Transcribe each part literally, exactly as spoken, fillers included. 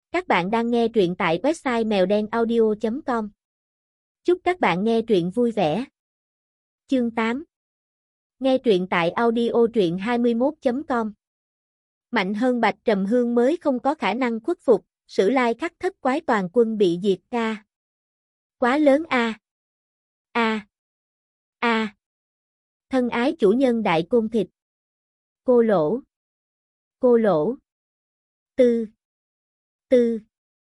Các bạn đang nghe truyện tại website mèo đen audio chấm com. Chúc các bạn nghe truyện vui vẻ. Chương tám. Nghe truyện tại audio truyện hai mươi mốt chấm com. Mạnh hơn Bạch Trầm Hương mới không có khả năng khuất phục, Sử Lai Khắc thất quái toàn quân bị diệt ca. Quá lớn a. A. A. Thân ái chủ nhân đại côn thịt. Cô lỗ. Cô lỗ. Tư. Tư.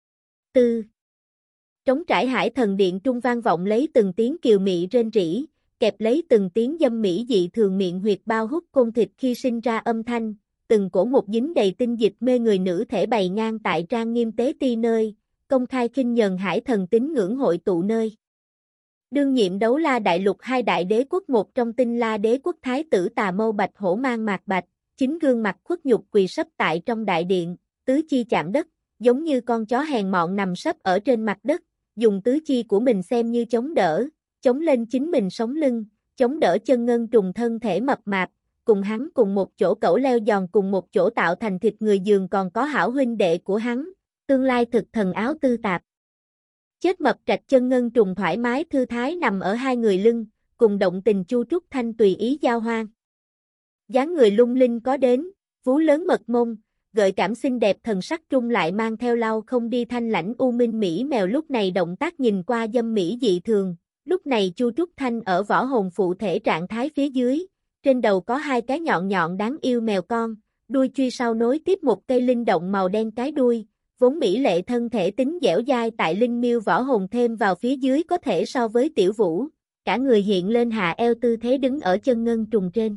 Tư. Trống trải hải thần điện trung vang vọng lấy từng tiếng kiều mị rên rỉ, kẹp lấy từng tiếng dâm mỹ dị thường miệng huyệt bao hút côn thịt khi sinh ra âm thanh, từng cổ một dính đầy tinh dịch mê người nữ thể bày ngang tại trang nghiêm tế ti nơi, công khai khinh nhờn hải thần tín ngưỡng hội tụ nơi. Đương nhiệm đấu la đại lục hai đại đế quốc một trong tinh la đế quốc thái tử tà mâu bạch hổ mang mạc bạch, chính gương mặt khuất nhục quỳ sấp tại trong đại điện, tứ chi chạm đất, giống như con chó hèn mọn nằm sấp ở trên mặt đất, dùng tứ chi của mình xem như chống đỡ, chống lên chính mình sống lưng, chống đỡ chân ngân trùng thân thể mập mạp, cùng hắn cùng một chỗ cẩu leo giòn cùng một chỗ tạo thành thịt người giường còn có hảo huynh đệ của hắn, tương lai thực thần áo tư tạp. Chết mập trạch chân ngân trùng thoải mái thư thái nằm ở hai người lưng, cùng động tình chu trúc thanh tùy ý giao hoan. Dáng người lung linh có đến, vú lớn mật mông, gợi cảm xinh đẹp thần sắc trung lại mang theo lau không đi thanh lãnh u minh mỹ mèo lúc này động tác nhìn qua dâm mỹ dị thường, lúc này Chu Trúc Thanh ở võ hồn phụ thể trạng thái phía dưới, trên đầu có hai cái nhọn nhọn đáng yêu mèo con, đuôi truy sau nối tiếp một cây linh động màu đen cái đuôi, vốn mỹ lệ thân thể tính dẻo dai tại linh miêu võ hồn thêm vào phía dưới có thể so với tiểu vũ, cả người hiện lên hạ eo tư thế đứng ở chân ngân trùng trên.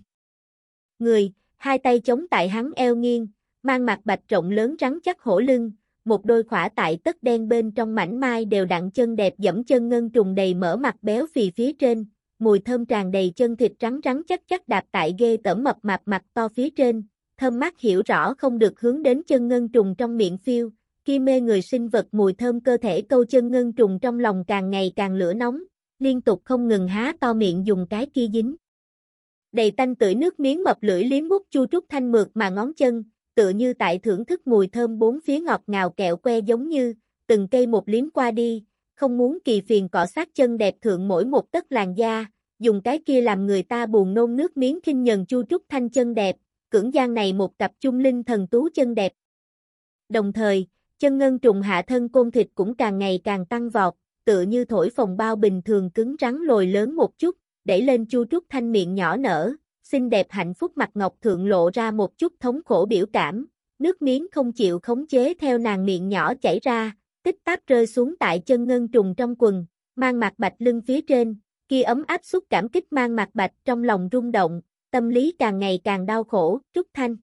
Người, hai tay chống tại hắn eo nghiêng, mang mặt bạch rộng lớn rắn chắc hổ lưng, một đôi khỏa tại tất đen bên trong mảnh mai đều đặn chân đẹp dẫm chân ngân trùng đầy mỡ mặt béo phì phía trên, mùi thơm tràn đầy chân thịt rắn rắn chắc chắc đạp tại ghê tởm mập mạp mặt to phía trên, thơm mắt hiểu rõ không được hướng đến chân ngân trùng trong miệng phiêu, kia mê người sinh vật mùi thơm cơ thể câu chân ngân trùng trong lòng càng ngày càng lửa nóng, liên tục không ngừng há to miệng dùng cái kia dính. Đầy tanh tưởi nước miếng mập lưỡi liếm mút Chu Trúc Thanh mượt mà ngón chân, tựa như tại thưởng thức mùi thơm bốn phía ngọt ngào kẹo que giống như, từng cây một liếm qua đi, không muốn kỳ phiền cọ sát chân đẹp thượng mỗi một tấc làn da, dùng cái kia làm người ta buồn nôn nước miếng khinh nhờn Chu Trúc Thanh chân đẹp, cưỡng gian này một cặp chung linh thần tú chân đẹp. Đồng thời, chân ngân trùng hạ thân côn thịt cũng càng ngày càng tăng vọt, tựa như thổi phồng bao bình thường cứng rắn lồi lớn một chút, đẩy lên Chu Trúc Thanh miệng nhỏ nở. Xinh đẹp hạnh phúc mặt ngọc thượng lộ ra một chút thống khổ biểu cảm, nước miếng không chịu khống chế theo nàng miệng nhỏ chảy ra, tích táp rơi xuống tại chân ngân trùng trong quần, mang mặt bạch lưng phía trên, kia ấm áp xúc cảm kích mang mặt bạch trong lòng rung động, tâm lý càng ngày càng đau khổ, Trúc Thanh.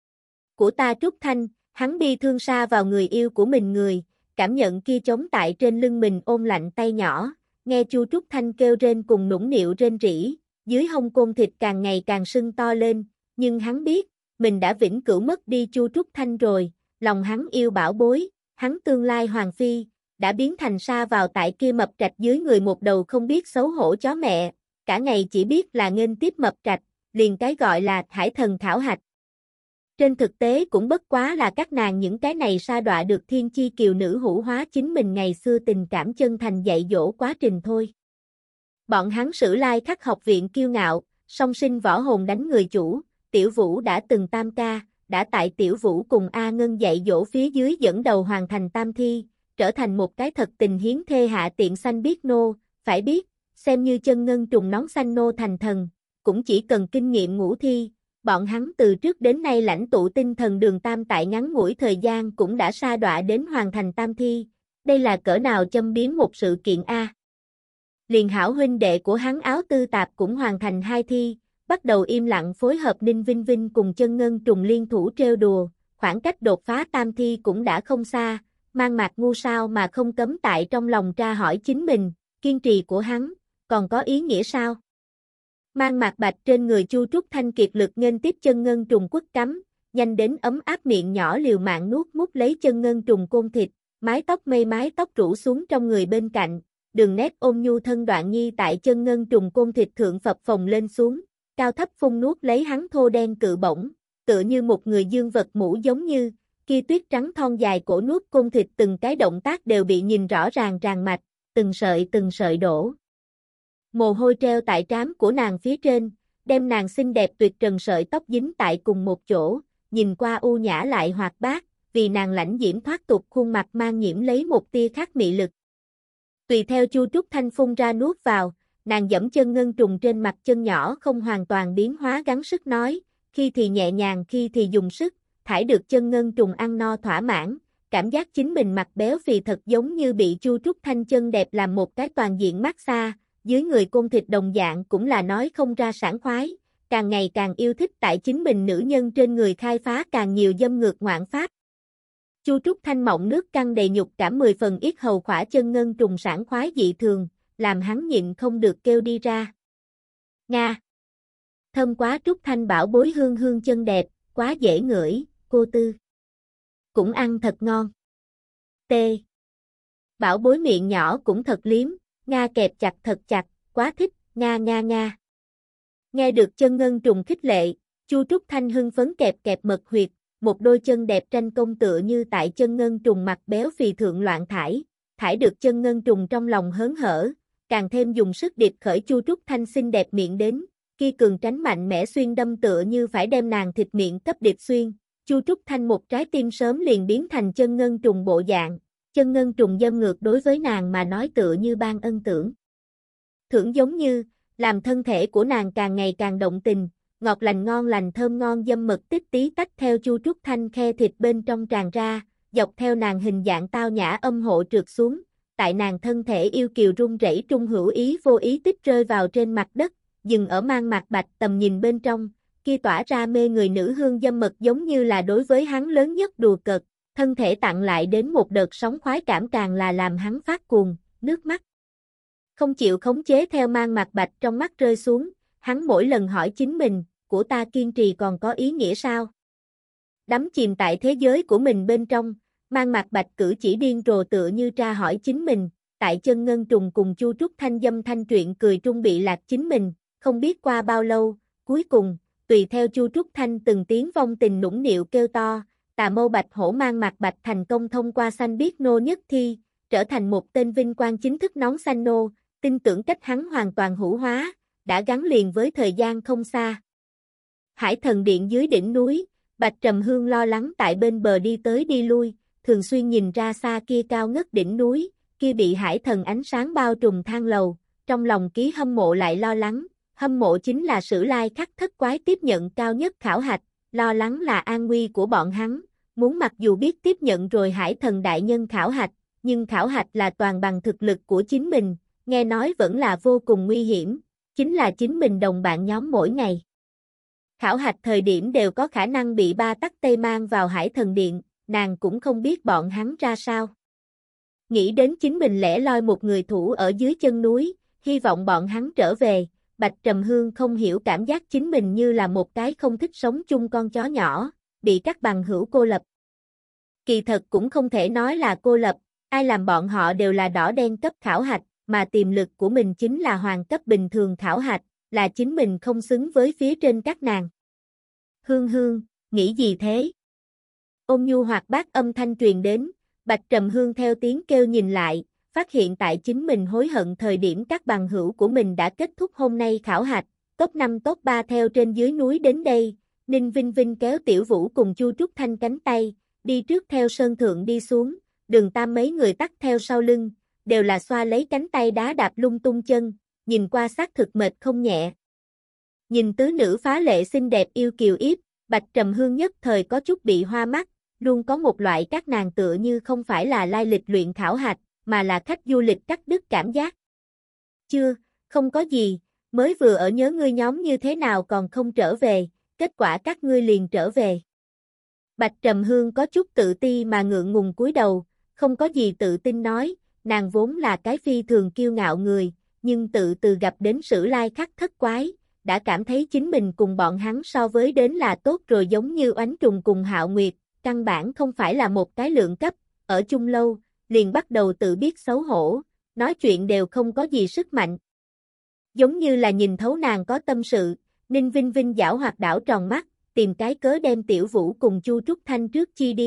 Của ta Trúc Thanh, hắn bi thương sa vào người yêu của mình người, cảm nhận kia trống tại trên lưng mình ôm lạnh tay nhỏ, nghe Chu Trúc Thanh kêu rên cùng nũng nịu rên rỉ. Dưới hông côn thịt càng ngày càng sưng to lên, nhưng hắn biết, mình đã vĩnh cửu mất đi Chu Trúc Thanh rồi, lòng hắn yêu bảo bối, hắn tương lai hoàng phi, đã biến thành sa vào tại kia mập trạch dưới người một đầu không biết xấu hổ chó mẹ, cả ngày chỉ biết là nghênh tiếp mập trạch, liền cái gọi là hải thần khảo hạch. Trên thực tế cũng bất quá là các nàng những cái này sa đọa được thiên chi kiều nữ hữu hóa chính mình ngày xưa tình cảm chân thành dạy dỗ quá trình thôi. Bọn hắn Sử Lai Khắc học viện kiêu ngạo, song sinh võ hồn đánh người chủ, Tiểu Vũ đã từng tam ca, đã tại Tiểu Vũ cùng A Ngân dạy dỗ phía dưới dẫn đầu hoàn thành tam thi, trở thành một cái thật tình hiến thê hạ tiện xanh biết nô, phải biết, xem như chân ngân trùng nón xanh nô thành thần, cũng chỉ cần kinh nghiệm ngũ thi, bọn hắn từ trước đến nay lãnh tụ tinh thần đường tam tại ngắn ngủi thời gian cũng đã sa đọa đến hoàn thành tam thi, đây là cỡ nào châm biếm một sự kiện A. Liền hảo huynh đệ của hắn áo tư tạp cũng hoàn thành hai thi, bắt đầu im lặng phối hợp Ninh Vinh Vinh cùng chân ngân trùng liên thủ trêu đùa, khoảng cách đột phá tam thi cũng đã không xa, mang mặt ngu sao mà không cấm tại trong lòng tra hỏi chính mình, kiên trì của hắn, còn có ý nghĩa sao? Mang mặt bạch trên người Chu Trúc Thanh kiệt lực nghênh tiếp chân ngân trùng quất cắm, nhanh đến ấm áp miệng nhỏ liều mạng nuốt mút lấy chân ngân trùng côn thịt, mái tóc mây mái tóc rủ xuống trong người bên cạnh. Đường nét ôn nhu thân đoạn nhi tại chân ngân trùng côn thịt thượng phập phồng lên xuống, cao thấp phun nuốt lấy hắn thô đen cự bổng, tựa như một người dương vật mũ giống như, kia tuyết trắng thon dài cổ nuốt côn thịt từng cái động tác đều bị nhìn rõ ràng ràng mạch, từng sợi từng sợi đổ. Mồ hôi treo tại trán của nàng phía trên, đem nàng xinh đẹp tuyệt trần sợi tóc dính tại cùng một chỗ, nhìn qua u nhã lại hoạt bát, vì nàng lãnh diễm thoát tục khuôn mặt mang nhiễm lấy một tia khác mị lực. Tùy theo Chu Trúc Thanh phun ra nuốt vào, nàng giẫm chân ngân trùng trên mặt chân nhỏ không hoàn toàn biến hóa gắng sức nói, khi thì nhẹ nhàng khi thì dùng sức, thải được chân ngân trùng ăn no thỏa mãn, cảm giác chính mình mặt béo phì thật giống như bị Chu Trúc Thanh chân đẹp làm một cái toàn diện massage, dưới người côn thịt đồng dạng cũng là nói không ra sảng khoái, càng ngày càng yêu thích tại chính mình nữ nhân trên người khai phá càng nhiều dâm ngược ngoạn pháp. Chu Trúc Thanh mọng nước căng đầy nhục cảm mười phần yết hầu khỏa chân ngân trùng sảng khoái dị thường, làm hắn nhịn không được kêu đi ra. Nga! Thơm quá Trúc Thanh bảo bối hương hương chân đẹp, quá dễ ngửi, cô tư. Cũng ăn thật ngon. T. Bảo bối miệng nhỏ cũng thật liếm, Nga kẹp chặt thật chặt, quá thích, Nga Nga Nga. Nghe được chân ngân trùng khích lệ, Chu Trúc Thanh hưng phấn kẹp kẹp mật huyệt, một đôi chân đẹp tranh công tựa như tại chân ngân trùng mặt béo phì thượng loạn thải, thải được chân ngân trùng trong lòng hớn hở, càng thêm dùng sức điệp khởi Chu Trúc Thanh xinh đẹp miệng đến, kia cường tránh mạnh mẽ xuyên đâm tựa như phải đem nàng thịt miệng cấp điệp xuyên, Chu Trúc Thanh một trái tim sớm liền biến thành chân ngân trùng bộ dạng, chân ngân trùng dâm ngược đối với nàng mà nói tựa như ban ân tưởng. Thưởng giống như, làm thân thể của nàng càng ngày càng động tình, ngọt lành ngon lành thơm ngon dâm mật tích tí tách theo Chu Trúc Thanh khe thịt bên trong tràn ra, dọc theo nàng hình dạng tao nhã âm hộ trượt xuống, tại nàng thân thể yêu kiều run rẩy trung hữu ý vô ý tích rơi vào trên mặt đất, dừng ở mang mạc bạch tầm nhìn bên trong, kia tỏa ra mê người nữ hương dâm mật giống như là đối với hắn lớn nhất đùa cợt, thân thể tặng lại đến một đợt sóng khoái cảm càng là làm hắn phát cuồng, nước mắt. Không chịu khống chế theo mang mạc bạch trong mắt rơi xuống, hắn mỗi lần hỏi chính mình, của ta kiên trì còn có ý nghĩa sao? Đắm chìm tại thế giới của mình bên trong, mang mạc bạch cử chỉ điên rồ tựa như tra hỏi chính mình, tại chân ngân trùng cùng Chu Trúc Thanh dâm thanh truyện cười trung bị lạc chính mình, không biết qua bao lâu, cuối cùng, tùy theo Chu Trúc Thanh từng tiếng vong tình nũng nịu kêu to, tà mâu bạch hổ mang mạc bạch thành công thông qua xanh biết nô nhất thi, trở thành một tên vinh quang chính thức nón xanh nô, tin tưởng cách hắn hoàn toàn hữu hóa, đã gắn liền với thời gian không xa. Hải Thần Điện dưới đỉnh núi, Bạch Trầm Hương lo lắng tại bên bờ đi tới đi lui, thường xuyên nhìn ra xa kia cao ngất đỉnh núi, kia bị hải thần ánh sáng bao trùm thang lầu, trong lòng ký hâm mộ lại lo lắng, hâm mộ chính là Sử Lai Khắc thất quái tiếp nhận cao nhất khảo hạch, lo lắng là an nguy của bọn hắn, muốn mặc dù biết tiếp nhận rồi hải thần đại nhân khảo hạch, nhưng khảo hạch là toàn bằng thực lực của chính mình, nghe nói vẫn là vô cùng nguy hiểm, chính là chính mình đồng bạn nhóm mỗi ngày. Khảo hạch thời điểm đều có khả năng bị ba tắc tây mang vào Hải Thần Điện, nàng cũng không biết bọn hắn ra sao. Nghĩ đến chính mình lẻ loi một người thủ ở dưới chân núi, hy vọng bọn hắn trở về, Bạch Trầm Hương không hiểu cảm giác chính mình như là một cái không thích sống chung con chó nhỏ, bị các bằng hữu cô lập. Kỳ thật cũng không thể nói là cô lập, ai làm bọn họ đều là đỏ đen cấp khảo hạch, mà tiềm lực của mình chính là hoàng cấp bình thường khảo hạch, là chính mình không xứng với phía trên các nàng. Hương Hương, nghĩ gì thế? Ôn nhu hoạt bát âm thanh truyền đến, Bạch Trầm Hương theo tiếng kêu nhìn lại, phát hiện tại chính mình hối hận thời điểm các bằng hữu của mình đã kết thúc hôm nay khảo hạch, top năm top ba theo trên dưới núi đến đây, Ninh Vinh Vinh kéo Tiểu Vũ cùng Chu Trúc Thanh cánh tay, đi trước theo sơn thượng đi xuống, Đường Tam mấy người tắt theo sau lưng, đều là xoa lấy cánh tay đá đạp lung tung chân, nhìn qua xác thực mệt không nhẹ. Nhìn tứ nữ phá lệ xinh đẹp yêu kiều yếp, Bạch Trầm Hương nhất thời có chút bị hoa mắt, luôn có một loại các nàng tựa như không phải là lai lịch luyện khảo hạch, mà là khách du lịch cắt đứt cảm giác. Chưa, không có gì, mới vừa ở nhớ ngươi nhóm như thế nào còn không trở về, kết quả các ngươi liền trở về. Bạch Trầm Hương có chút tự ti mà ngượng ngùng cúi đầu, không có gì tự tin nói, nàng vốn là cái phi thường kiêu ngạo người, nhưng tự từ gặp đến Sử Lai Khắc thất quái, đã cảm thấy chính mình cùng bọn hắn so với đến là tốt rồi, giống như oánh trùng cùng Hạo Nguyệt, căn bản không phải là một cái lượng cấp, ở chung lâu, liền bắt đầu tự biết xấu hổ, nói chuyện đều không có gì sức mạnh. Giống như là nhìn thấu nàng có tâm sự, Ninh Vinh Vinh giảo hoạt đảo tròn mắt, tìm cái cớ đem Tiểu Vũ cùng Chu Trúc Thanh trước chi đi,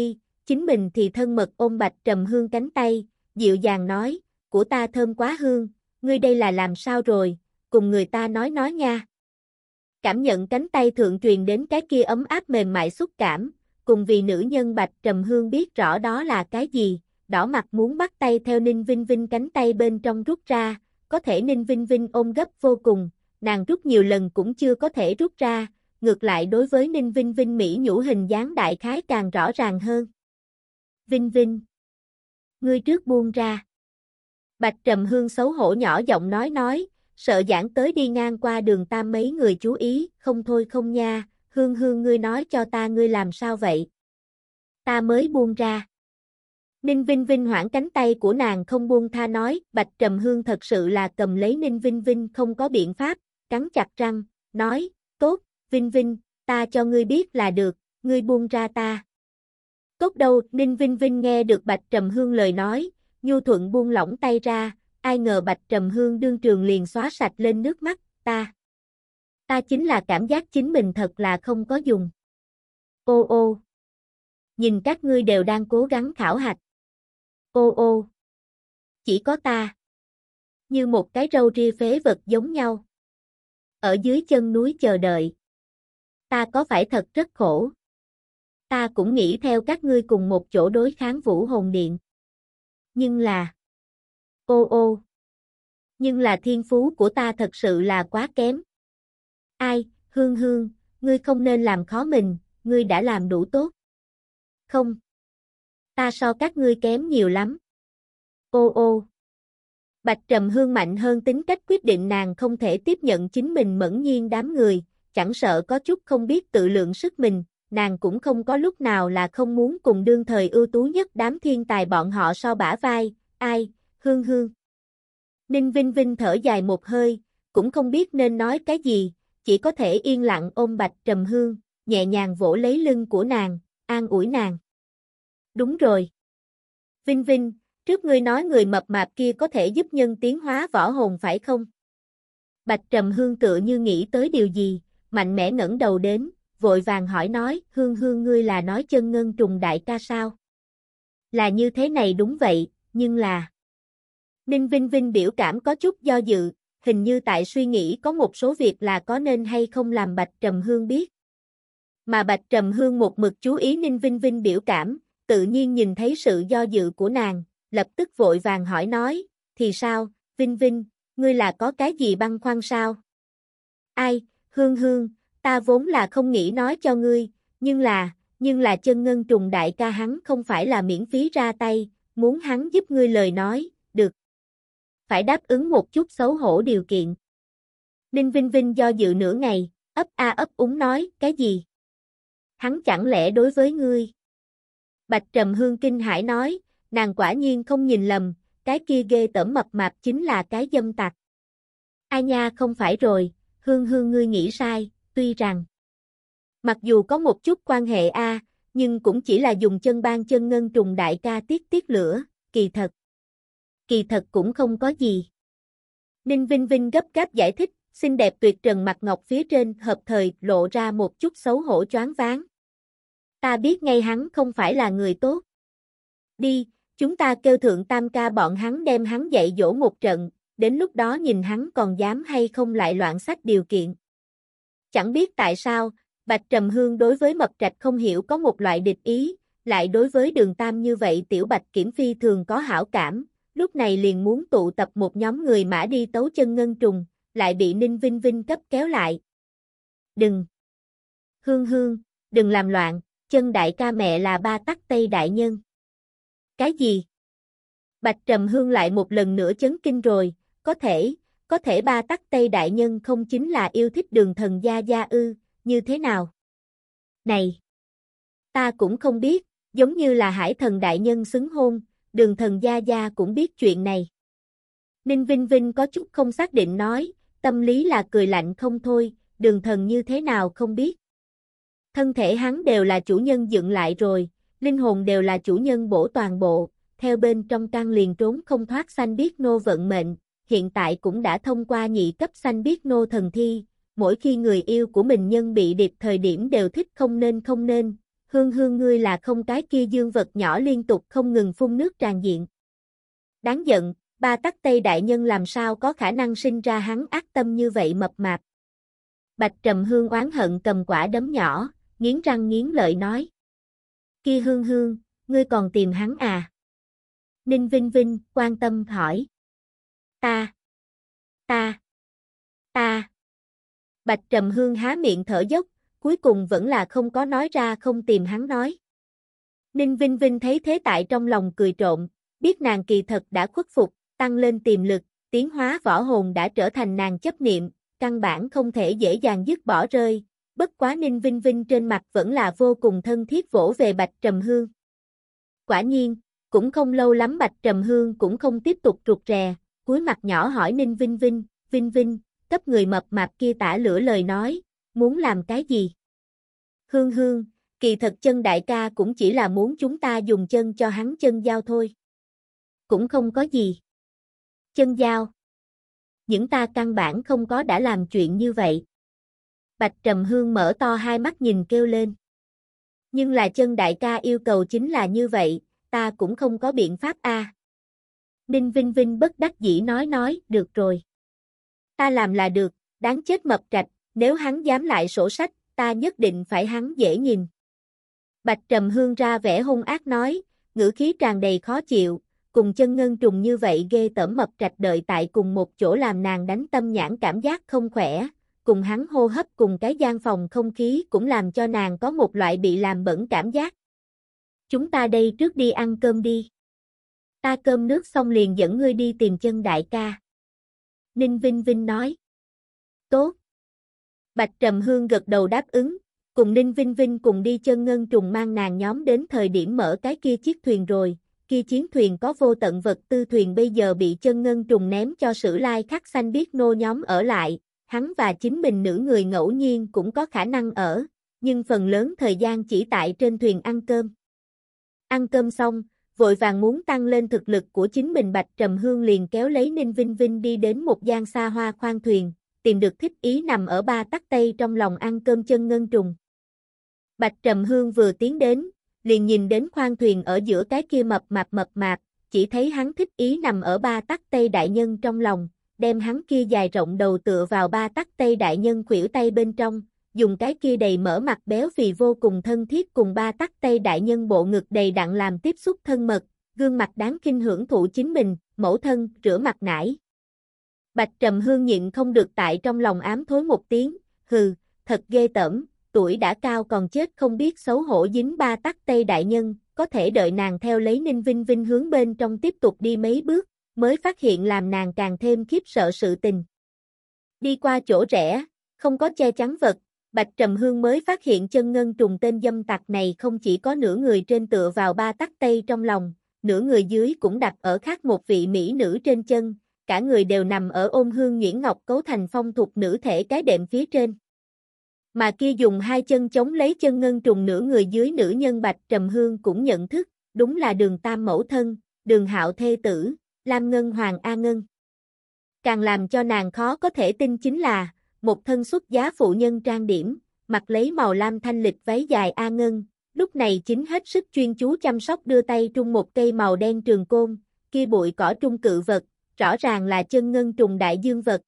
chính mình thì thân mật ôm Bạch Trầm Hương cánh tay, dịu dàng nói, của ta thơm quá hương, ngươi đây là làm sao rồi, cùng người ta nói nói nha. Cảm nhận cánh tay thượng truyền đến cái kia ấm áp mềm mại xúc cảm, cùng vì nữ nhân Bạch Trầm Hương biết rõ đó là cái gì, đỏ mặt muốn bắt tay theo Ninh Vinh Vinh cánh tay bên trong rút ra, có thể Ninh Vinh Vinh ôm gấp vô cùng, nàng rút nhiều lần cũng chưa có thể rút ra, ngược lại đối với Ninh Vinh Vinh mỹ nhũ hình dáng đại khái càng rõ ràng hơn. Vinh Vinh, ngươi trước buông ra. Bạch Trầm Hương xấu hổ nhỏ giọng nói nói, sợ giảng tới đi ngang qua đường Tam mấy người chú ý, không thôi không nha, Hương Hương ngươi nói cho ta ngươi làm sao vậy? Ta mới buông ra. Ninh Vinh Vinh hoảng cánh tay của nàng không buông tha nói, Bạch Trầm Hương thật sự là cầm lấy Ninh Vinh Vinh không có biện pháp, cắn chặt răng, nói, tốt, Vinh Vinh, ta cho ngươi biết là được, ngươi buông ra ta. Tốt đâu, Ninh Vinh Vinh nghe được Bạch Trầm Hương lời nói, nhu thuận buông lỏng tay ra, ai ngờ Bạch Trầm Hương đương trường liền xóa sạch lên nước mắt, ta. Ta chính là cảm giác chính mình thật là không có dùng. Ô ô. Nhìn các ngươi đều đang cố gắng khảo hạch. Ô ô. Chỉ có ta. Như một cái râu ria phế vật giống nhau. Ở dưới chân núi chờ đợi. Ta có phải thật rất khổ. Ta cũng nghĩ theo các ngươi cùng một chỗ đối kháng Vũ Hồn Điện. Nhưng là. Ô ô. Nhưng là thiên phú của ta thật sự là quá kém. Ai, Hương Hương, ngươi không nên làm khó mình, ngươi đã làm đủ tốt. Không. Ta so các ngươi kém nhiều lắm. Ô ô. Bạch Trầm Hương mạnh hơn tính cách quyết định nàng không thể tiếp nhận chính mình mẫn nhiên đám người, chẳng sợ có chút không biết tự lượng sức mình, nàng cũng không có lúc nào là không muốn cùng đương thời ưu tú nhất đám thiên tài bọn họ so bả vai, ai, Hương Hương. Ninh Vinh Vinh thở dài một hơi, cũng không biết nên nói cái gì, chỉ có thể yên lặng ôm Bạch Trầm Hương, nhẹ nhàng vỗ lấy lưng của nàng, an ủi nàng. Đúng rồi. Vinh Vinh, trước ngươi nói người mập mạp kia có thể giúp nhân tiến hóa võ hồn phải không? Bạch Trầm Hương tựa như nghĩ tới điều gì, mạnh mẽ ngẩng đầu đến, vội vàng hỏi nói, Hương Hương ngươi là nói Chân Ngân Trùng đại ca sao? Là như thế này đúng vậy, nhưng là... Ninh Vinh Vinh biểu cảm có chút do dự, hình như tại suy nghĩ có một số việc là có nên hay không làm Bạch Trầm Hương biết. Mà Bạch Trầm Hương một mực chú ý Ninh Vinh Vinh biểu cảm, tự nhiên nhìn thấy sự do dự của nàng, lập tức vội vàng hỏi nói, thì sao, Vinh Vinh, ngươi là có cái gì băn khoăn sao? Ai, Hương Hương, ta vốn là không nghĩ nói cho ngươi, nhưng là, nhưng là Chân Ngân Trùng đại ca hắn không phải là miễn phí ra tay, muốn hắn giúp ngươi lời nói, được. Phải đáp ứng một chút xấu hổ điều kiện. Ninh Vinh Vinh do dự nửa ngày, ấp a ấp úng nói, cái gì? Hắn chẳng lẽ đối với ngươi? Bạch Trầm Hương kinh hãi nói, nàng quả nhiên không nhìn lầm, cái kia ghê tởm mập mạp chính là cái dâm tặc. Ai nha không phải rồi, Hương Hương ngươi nghĩ sai, tuy rằng mặc dù có một chút quan hệ a, nhưng cũng chỉ là dùng chân ban Chân Ngân Trùng đại ca tiết tiết lửa, kỳ thật. Kỳ thật cũng không có gì. Ninh Vinh Vinh gấp gáp giải thích, xinh đẹp tuyệt trần mặt ngọc phía trên hợp thời lộ ra một chút xấu hổ choáng váng. Ta biết ngay hắn không phải là người tốt. Đi, chúng ta kêu thượng tam ca bọn hắn đem hắn dạy dỗ một trận, đến lúc đó nhìn hắn còn dám hay không lại loạn sách điều kiện. Chẳng biết tại sao, Bạch Trầm Hương đối với Mập Trạch không hiểu có một loại địch ý, lại đối với Đường Tam như vậy Tiểu Bạch Kiểm Phi thường có hảo cảm, lúc này liền muốn tụ tập một nhóm người mã đi tấu Chân Ngân Trùng, lại bị Ninh Vinh Vinh cấp kéo lại. Đừng! Hương Hương, đừng làm loạn, Chân đại ca mẹ là Ba Tắc Tây đại nhân. Cái gì? Bạch Trầm Hương lại một lần nữa chấn kinh rồi, có thể, có thể Ba Tắc Tây đại nhân không chính là yêu thích Đường thần gia gia ư, như thế nào? Này! Ta cũng không biết, giống như là Hải thần đại nhân xứng hôn, Đường thần gia gia cũng biết chuyện này. Ninh Vinh Vinh có chút không xác định nói, tâm lý là cười lạnh không thôi, Đường thần như thế nào không biết. Thân thể hắn đều là chủ nhân dựng lại rồi, linh hồn đều là chủ nhân bổ toàn bộ, theo bên trong căn liền trốn không thoát xanh biết nô vận mệnh, hiện tại cũng đã thông qua nhị cấp xanh biết nô thần thi, mỗi khi người yêu của mình nhân bị điệp thời điểm đều thích không nên không nên, Hương Hương ngươi là không cái kia dương vật nhỏ liên tục không ngừng phun nước tràn diện. Đáng giận, ba tắc Tây đại nhân làm sao có khả năng sinh ra hắn ác tâm như vậy mập mạp. Bạch Trầm Hương oán hận cầm quả đấm nhỏ, nghiến răng nghiến lợi nói. Kia Hương Hương, ngươi còn tìm hắn à? Ninh Vinh Vinh quan tâm hỏi. Ta, ta, ta. Bạch Trầm Hương há miệng thở dốc, cuối cùng vẫn là không có nói ra không tìm hắn nói. Ninh Vinh Vinh thấy thế tại trong lòng cười trộm, biết nàng kỳ thật đã khuất phục, tăng lên tiềm lực, tiến hóa võ hồn đã trở thành nàng chấp niệm, căn bản không thể dễ dàng dứt bỏ rơi, bất quá Ninh Vinh Vinh trên mặt vẫn là vô cùng thân thiết vỗ về Bạch Trầm Hương. Quả nhiên, cũng không lâu lắm Bạch Trầm Hương cũng không tiếp tục rụt rè, cúi mặt nhỏ hỏi Ninh Vinh Vinh, Vinh Vinh, cấp người mập mạp kia tả lửa lời nói, muốn làm cái gì? Hương Hương, kỳ thật chân đại ca cũng chỉ là muốn chúng ta dùng chân cho hắn chân giao thôi. Cũng không có gì. Chân giao. Những ta căn bản không có đã làm chuyện như vậy. Bạch Trầm Hương mở to hai mắt nhìn kêu lên. Nhưng là chân đại ca yêu cầu chính là như vậy, ta cũng không có biện pháp a. À. Ninh Vinh Vinh bất đắc dĩ nói nói, được rồi. Ta làm là được, đáng chết mập trạch, nếu hắn dám lại sổ sách, ta nhất định phải hắn dễ nhìn. Bạch Trầm Hương ra vẻ hung ác nói, ngữ khí tràn đầy khó chịu, cùng chân ngân trùng như vậy ghê tởm mập trạch đợi tại cùng một chỗ làm nàng đánh tâm nhãn cảm giác không khỏe, cùng hắn hô hấp cùng cái gian phòng không khí cũng làm cho nàng có một loại bị làm bẩn cảm giác. Chúng ta đây trước đi ăn cơm đi. Ta cơm nước xong liền dẫn ngươi đi tìm chân đại ca. Ninh Vinh Vinh nói. Tốt. Bạch Trầm Hương gật đầu đáp ứng, cùng Ninh Vinh Vinh cùng đi chân ngân trùng mang nàng nhóm đến thời điểm mở cái kia chiếc thuyền rồi, kia chiến thuyền có vô tận vật tư thuyền bây giờ bị chân ngân trùng ném cho Sử Lai Khắc Xanh biết nô nhóm ở lại, hắn và chính mình nữ người ngẫu nhiên cũng có khả năng ở, nhưng phần lớn thời gian chỉ tại trên thuyền ăn cơm. Ăn cơm xong, vội vàng muốn tăng lên thực lực của chính mình Bạch Trầm Hương liền kéo lấy Ninh Vinh Vinh đi đến một gian xa hoa khoang thuyền, tìm được thích ý nằm ở ba tắc Tây trong lòng ăn cơm chân ngân trùng. Bạch Trầm Hương vừa tiến đến, liền nhìn đến khoang thuyền ở giữa cái kia mập mạp mập mạp, chỉ thấy hắn thích ý nằm ở ba tắc Tây đại nhân trong lòng, đem hắn kia dài rộng đầu tựa vào ba tắc Tây đại nhân khuỷu tay bên trong, dùng cái kia đầy mỡ mặt béo vì vô cùng thân thiết cùng ba tắc Tây đại nhân bộ ngực đầy đặn làm tiếp xúc thân mật, gương mặt đáng kinh hưởng thụ chính mình, mẫu thân, rửa mặt nải. Bạch Trầm Hương nhịn không được tại trong lòng ám thối một tiếng, hừ, thật ghê tởm, tuổi đã cao còn chết không biết xấu hổ dính ba tắc Tây đại nhân, có thể đợi nàng theo lấy Ninh Vinh Vinh hướng bên trong tiếp tục đi mấy bước, mới phát hiện làm nàng càng thêm khiếp sợ sự tình. Đi qua chỗ rẽ, không có che chắn vật, Bạch Trầm Hương mới phát hiện chân ngân trùng tên dâm tặc này không chỉ có nửa người trên tựa vào ba tắc Tây trong lòng, nửa người dưới cũng đặt ở khác một vị mỹ nữ trên chân, cả người đều nằm ở ôm hương nhuyễn ngọc cấu thành phong thục nữ thể cái đệm phía trên. Mà kia dùng hai chân chống lấy chân ngân trùng nửa người dưới nữ nhân Bạch Trầm Hương cũng nhận thức, đúng là Đường Tam mẫu thân, Đường Hạo thê tử, Lam Ngân Hoàng A Ngân. Càng làm cho nàng khó có thể tin chính là, một thân xuất giá phụ nhân trang điểm, mặc lấy màu lam thanh lịch váy dài A Ngân, lúc này chính hết sức chuyên chú chăm sóc đưa tay trung một cây màu đen trường côn, kia bụi cỏ trung cự vật, rõ ràng là chân ngân trùng đại dương vật.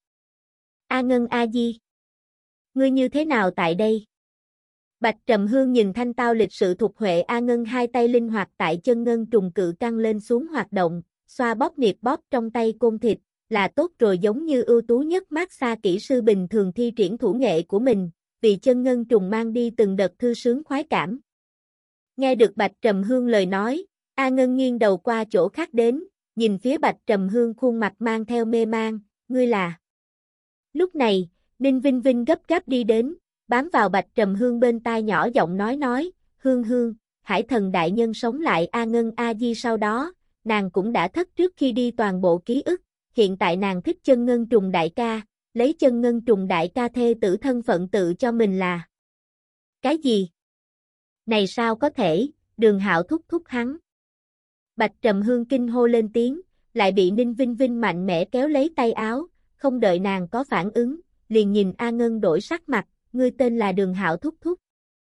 A Ngân A Di, ngươi như thế nào tại đây? Bạch Trầm Hương nhìn thanh tao lịch sự thục huệ A Ngân hai tay linh hoạt tại chân ngân trùng cự căng lên xuống hoạt động, xoa bóp niệp bóp trong tay côn thịt, là tốt rồi giống như ưu tú nhất massage kỹ sư bình thường thi triển thủ nghệ của mình, vì chân ngân trùng mang đi từng đợt thư sướng khoái cảm. Nghe được Bạch Trầm Hương lời nói, A Ngân nghiêng đầu qua chỗ khác đến, nhìn phía Bạch Trầm Hương khuôn mặt mang theo mê mang, ngươi là. Lúc này, Ninh Vinh Vinh gấp gáp đi đến, bám vào Bạch Trầm Hương bên tai nhỏ giọng nói nói, Hương Hương, Hải Thần đại nhân sống lại A Ngân A Di sau đó, nàng cũng đã thất trước khi đi toàn bộ ký ức, hiện tại nàng thích chân ngân trùng đại ca, lấy chân ngân trùng đại ca thê tử thân phận tự cho mình là. Cái gì? Này sao có thể, Đường Hạo thúc thúc hắn. Bạch Trầm Hương kinh hô lên tiếng, lại bị Ninh Vinh Vinh mạnh mẽ kéo lấy tay áo, không đợi nàng có phản ứng, liền nhìn A Ngân đổi sắc mặt, ngươi tên là Đường Hạo thúc thúc.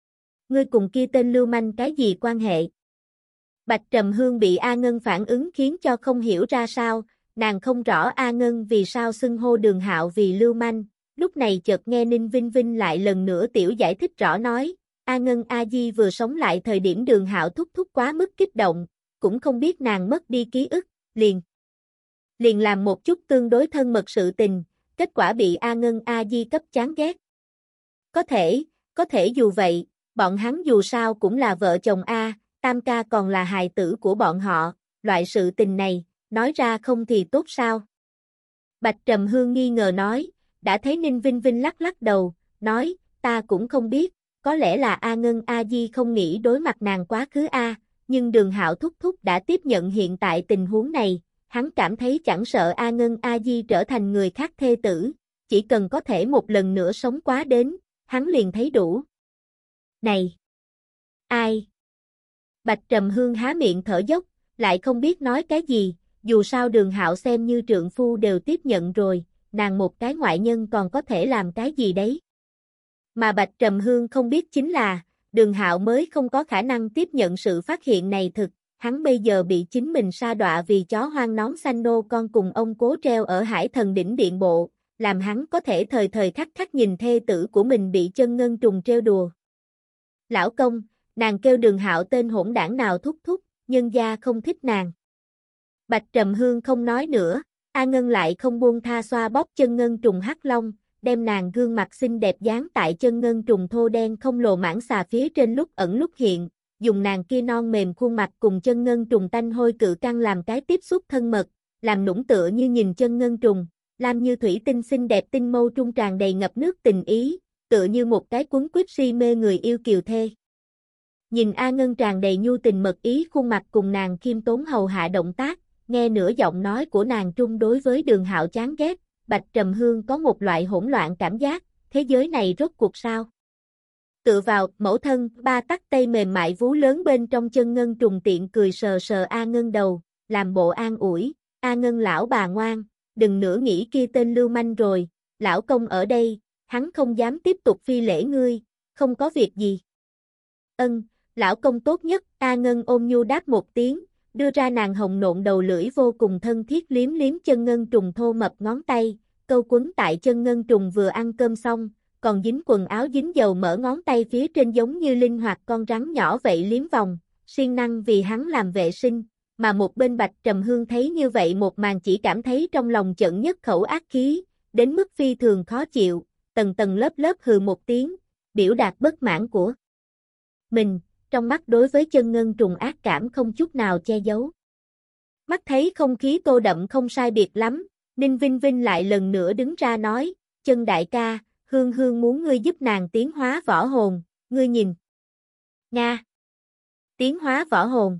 ngươi cùng kia tên lưu manh cái gì quan hệ? Bạch Trầm Hương bị A Ngân phản ứng khiến cho không hiểu ra sao, nàng không rõ A Ngân vì sao xưng hô Đường Hạo vì lưu manh, lúc này chợt nghe Ninh Vinh Vinh lại lần nữa tiểu giải thích rõ nói, A Ngân A Di vừa sống lại thời điểm Đường Hạo thúc thúc quá mức kích động, cũng không biết nàng mất đi ký ức, liền liền làm một chút tương đối thân mật sự tình, kết quả bị A Ngân A Di cấp chán ghét. Có thể, có thể dù vậy, bọn hắn dù sao cũng là vợ chồng A, Tam ca còn là hài tử của bọn họ, loại sự tình này, nói ra không thì tốt sao? Bạch Trầm Hương nghi ngờ nói, đã thấy Ninh Vinh Vinh lắc lắc đầu, nói, ta cũng không biết, có lẽ là A Ngân A Di không nghĩ đối mặt nàng quá khứ A, nhưng Đường Hạo thúc thúc đã tiếp nhận hiện tại tình huống này, hắn cảm thấy chẳng sợ A Ngân A Di trở thành người khác thê tử, chỉ cần có thể một lần nữa sống quá đến, hắn liền thấy đủ. Này! Ai? Bạch Trầm Hương há miệng thở dốc, lại không biết nói cái gì, dù sao Đường Hạo xem như trượng phu đều tiếp nhận rồi, nàng một cái ngoại nhân còn có thể làm cái gì đấy. Mà Bạch Trầm Hương không biết chính là, Đường Hạo mới không có khả năng tiếp nhận sự phát hiện này thực, hắn bây giờ bị chính mình sa đọa vì chó hoang nón xanh nô con cùng ông cố treo ở Hải Thần Đỉnh Điện Bộ, làm hắn có thể thời thời khắc khắc nhìn thê tử của mình bị chân ngân trùng treo đùa. Lão công, nàng kêu Đường Hạo tên hỗn đảng nào thúc thúc, nhân gia không thích nàng. Bạch Trầm Hương không nói nữa, A Ngân lại không buông tha xoa bóp chân ngân trùng hắc long, đem nàng gương mặt xinh đẹp dán tại chân ngân trùng thô đen không lồ mãng xà phía trên lúc ẩn lúc hiện, dùng nàng kia non mềm khuôn mặt cùng chân ngân trùng tanh hôi cự căng làm cái tiếp xúc thân mật, làm nũng tựa như nhìn chân ngân trùng, làm như thủy tinh xinh đẹp tinh mâu trung tràn đầy ngập nước tình ý, tựa như một cái quấn quýt si mê người yêu kiều thê. Nhìn A Ngân tràn đầy nhu tình mật ý khuôn mặt cùng nàng khiêm tốn hầu hạ động tác, nghe nửa giọng nói của nàng trung đối với Đường Hạo chán ghét, Bạch Trầm Hương có một loại hỗn loạn cảm giác, thế giới này rốt cuộc sao? Tựa vào, mẫu thân, ba tắc tay mềm mại vú lớn bên trong chân ngân trùng tiện cười sờ sờ A Ngân đầu, làm bộ an ủi, A Ngân lão bà ngoan, đừng nữa nghĩ kia tên lưu manh rồi, lão công ở đây, hắn không dám tiếp tục phi lễ ngươi, không có việc gì. Ân, lão công tốt nhất, A Ngân ôm nhu đáp một tiếng, đưa ra nàng hồng nộn đầu lưỡi vô cùng thân thiết liếm liếm chân ngân trùng thô mập ngón tay, câu quấn tại chân ngân trùng vừa ăn cơm xong, còn dính quần áo dính dầu mỡ ngón tay phía trên giống như linh hoạt con rắn nhỏ vậy liếm vòng, siêng năng vì hắn làm vệ sinh, mà một bên Bạch Trầm Hương thấy như vậy một màn chỉ cảm thấy trong lòng chận nhất khẩu ác khí, đến mức phi thường khó chịu, tầng tầng lớp lớp hừ một tiếng, biểu đạt bất mãn của mình, trong mắt đối với chân ngân trùng ác cảm không chút nào che giấu. Mắt thấy không khí tô đậm không sai biệt lắm, Ninh Vinh Vinh lại lần nữa đứng ra nói, chân đại ca, Hương Hương muốn ngươi giúp nàng tiến hóa võ hồn, ngươi nhìn. Nga. Tiến hóa võ hồn.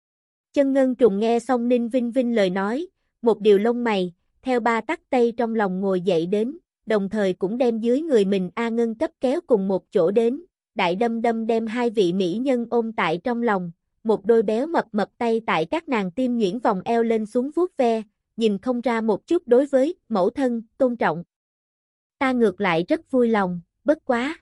Chân ngân trùng nghe xong Ninh Vinh Vinh lời nói, một điều lông mày, theo ba tắc tây trong lòng ngồi dậy đến, đồng thời cũng đem dưới người mình A Ngân cấp kéo cùng một chỗ đến, đại đâm đâm đem hai vị mỹ nhân ôm tại trong lòng, một đôi béo mập mập tay tại các nàng tim nhuyễn vòng eo lên xuống vuốt ve, nhìn không ra một chút đối với mẫu thân, tôn trọng. Ta ngược lại rất vui lòng, bất quá.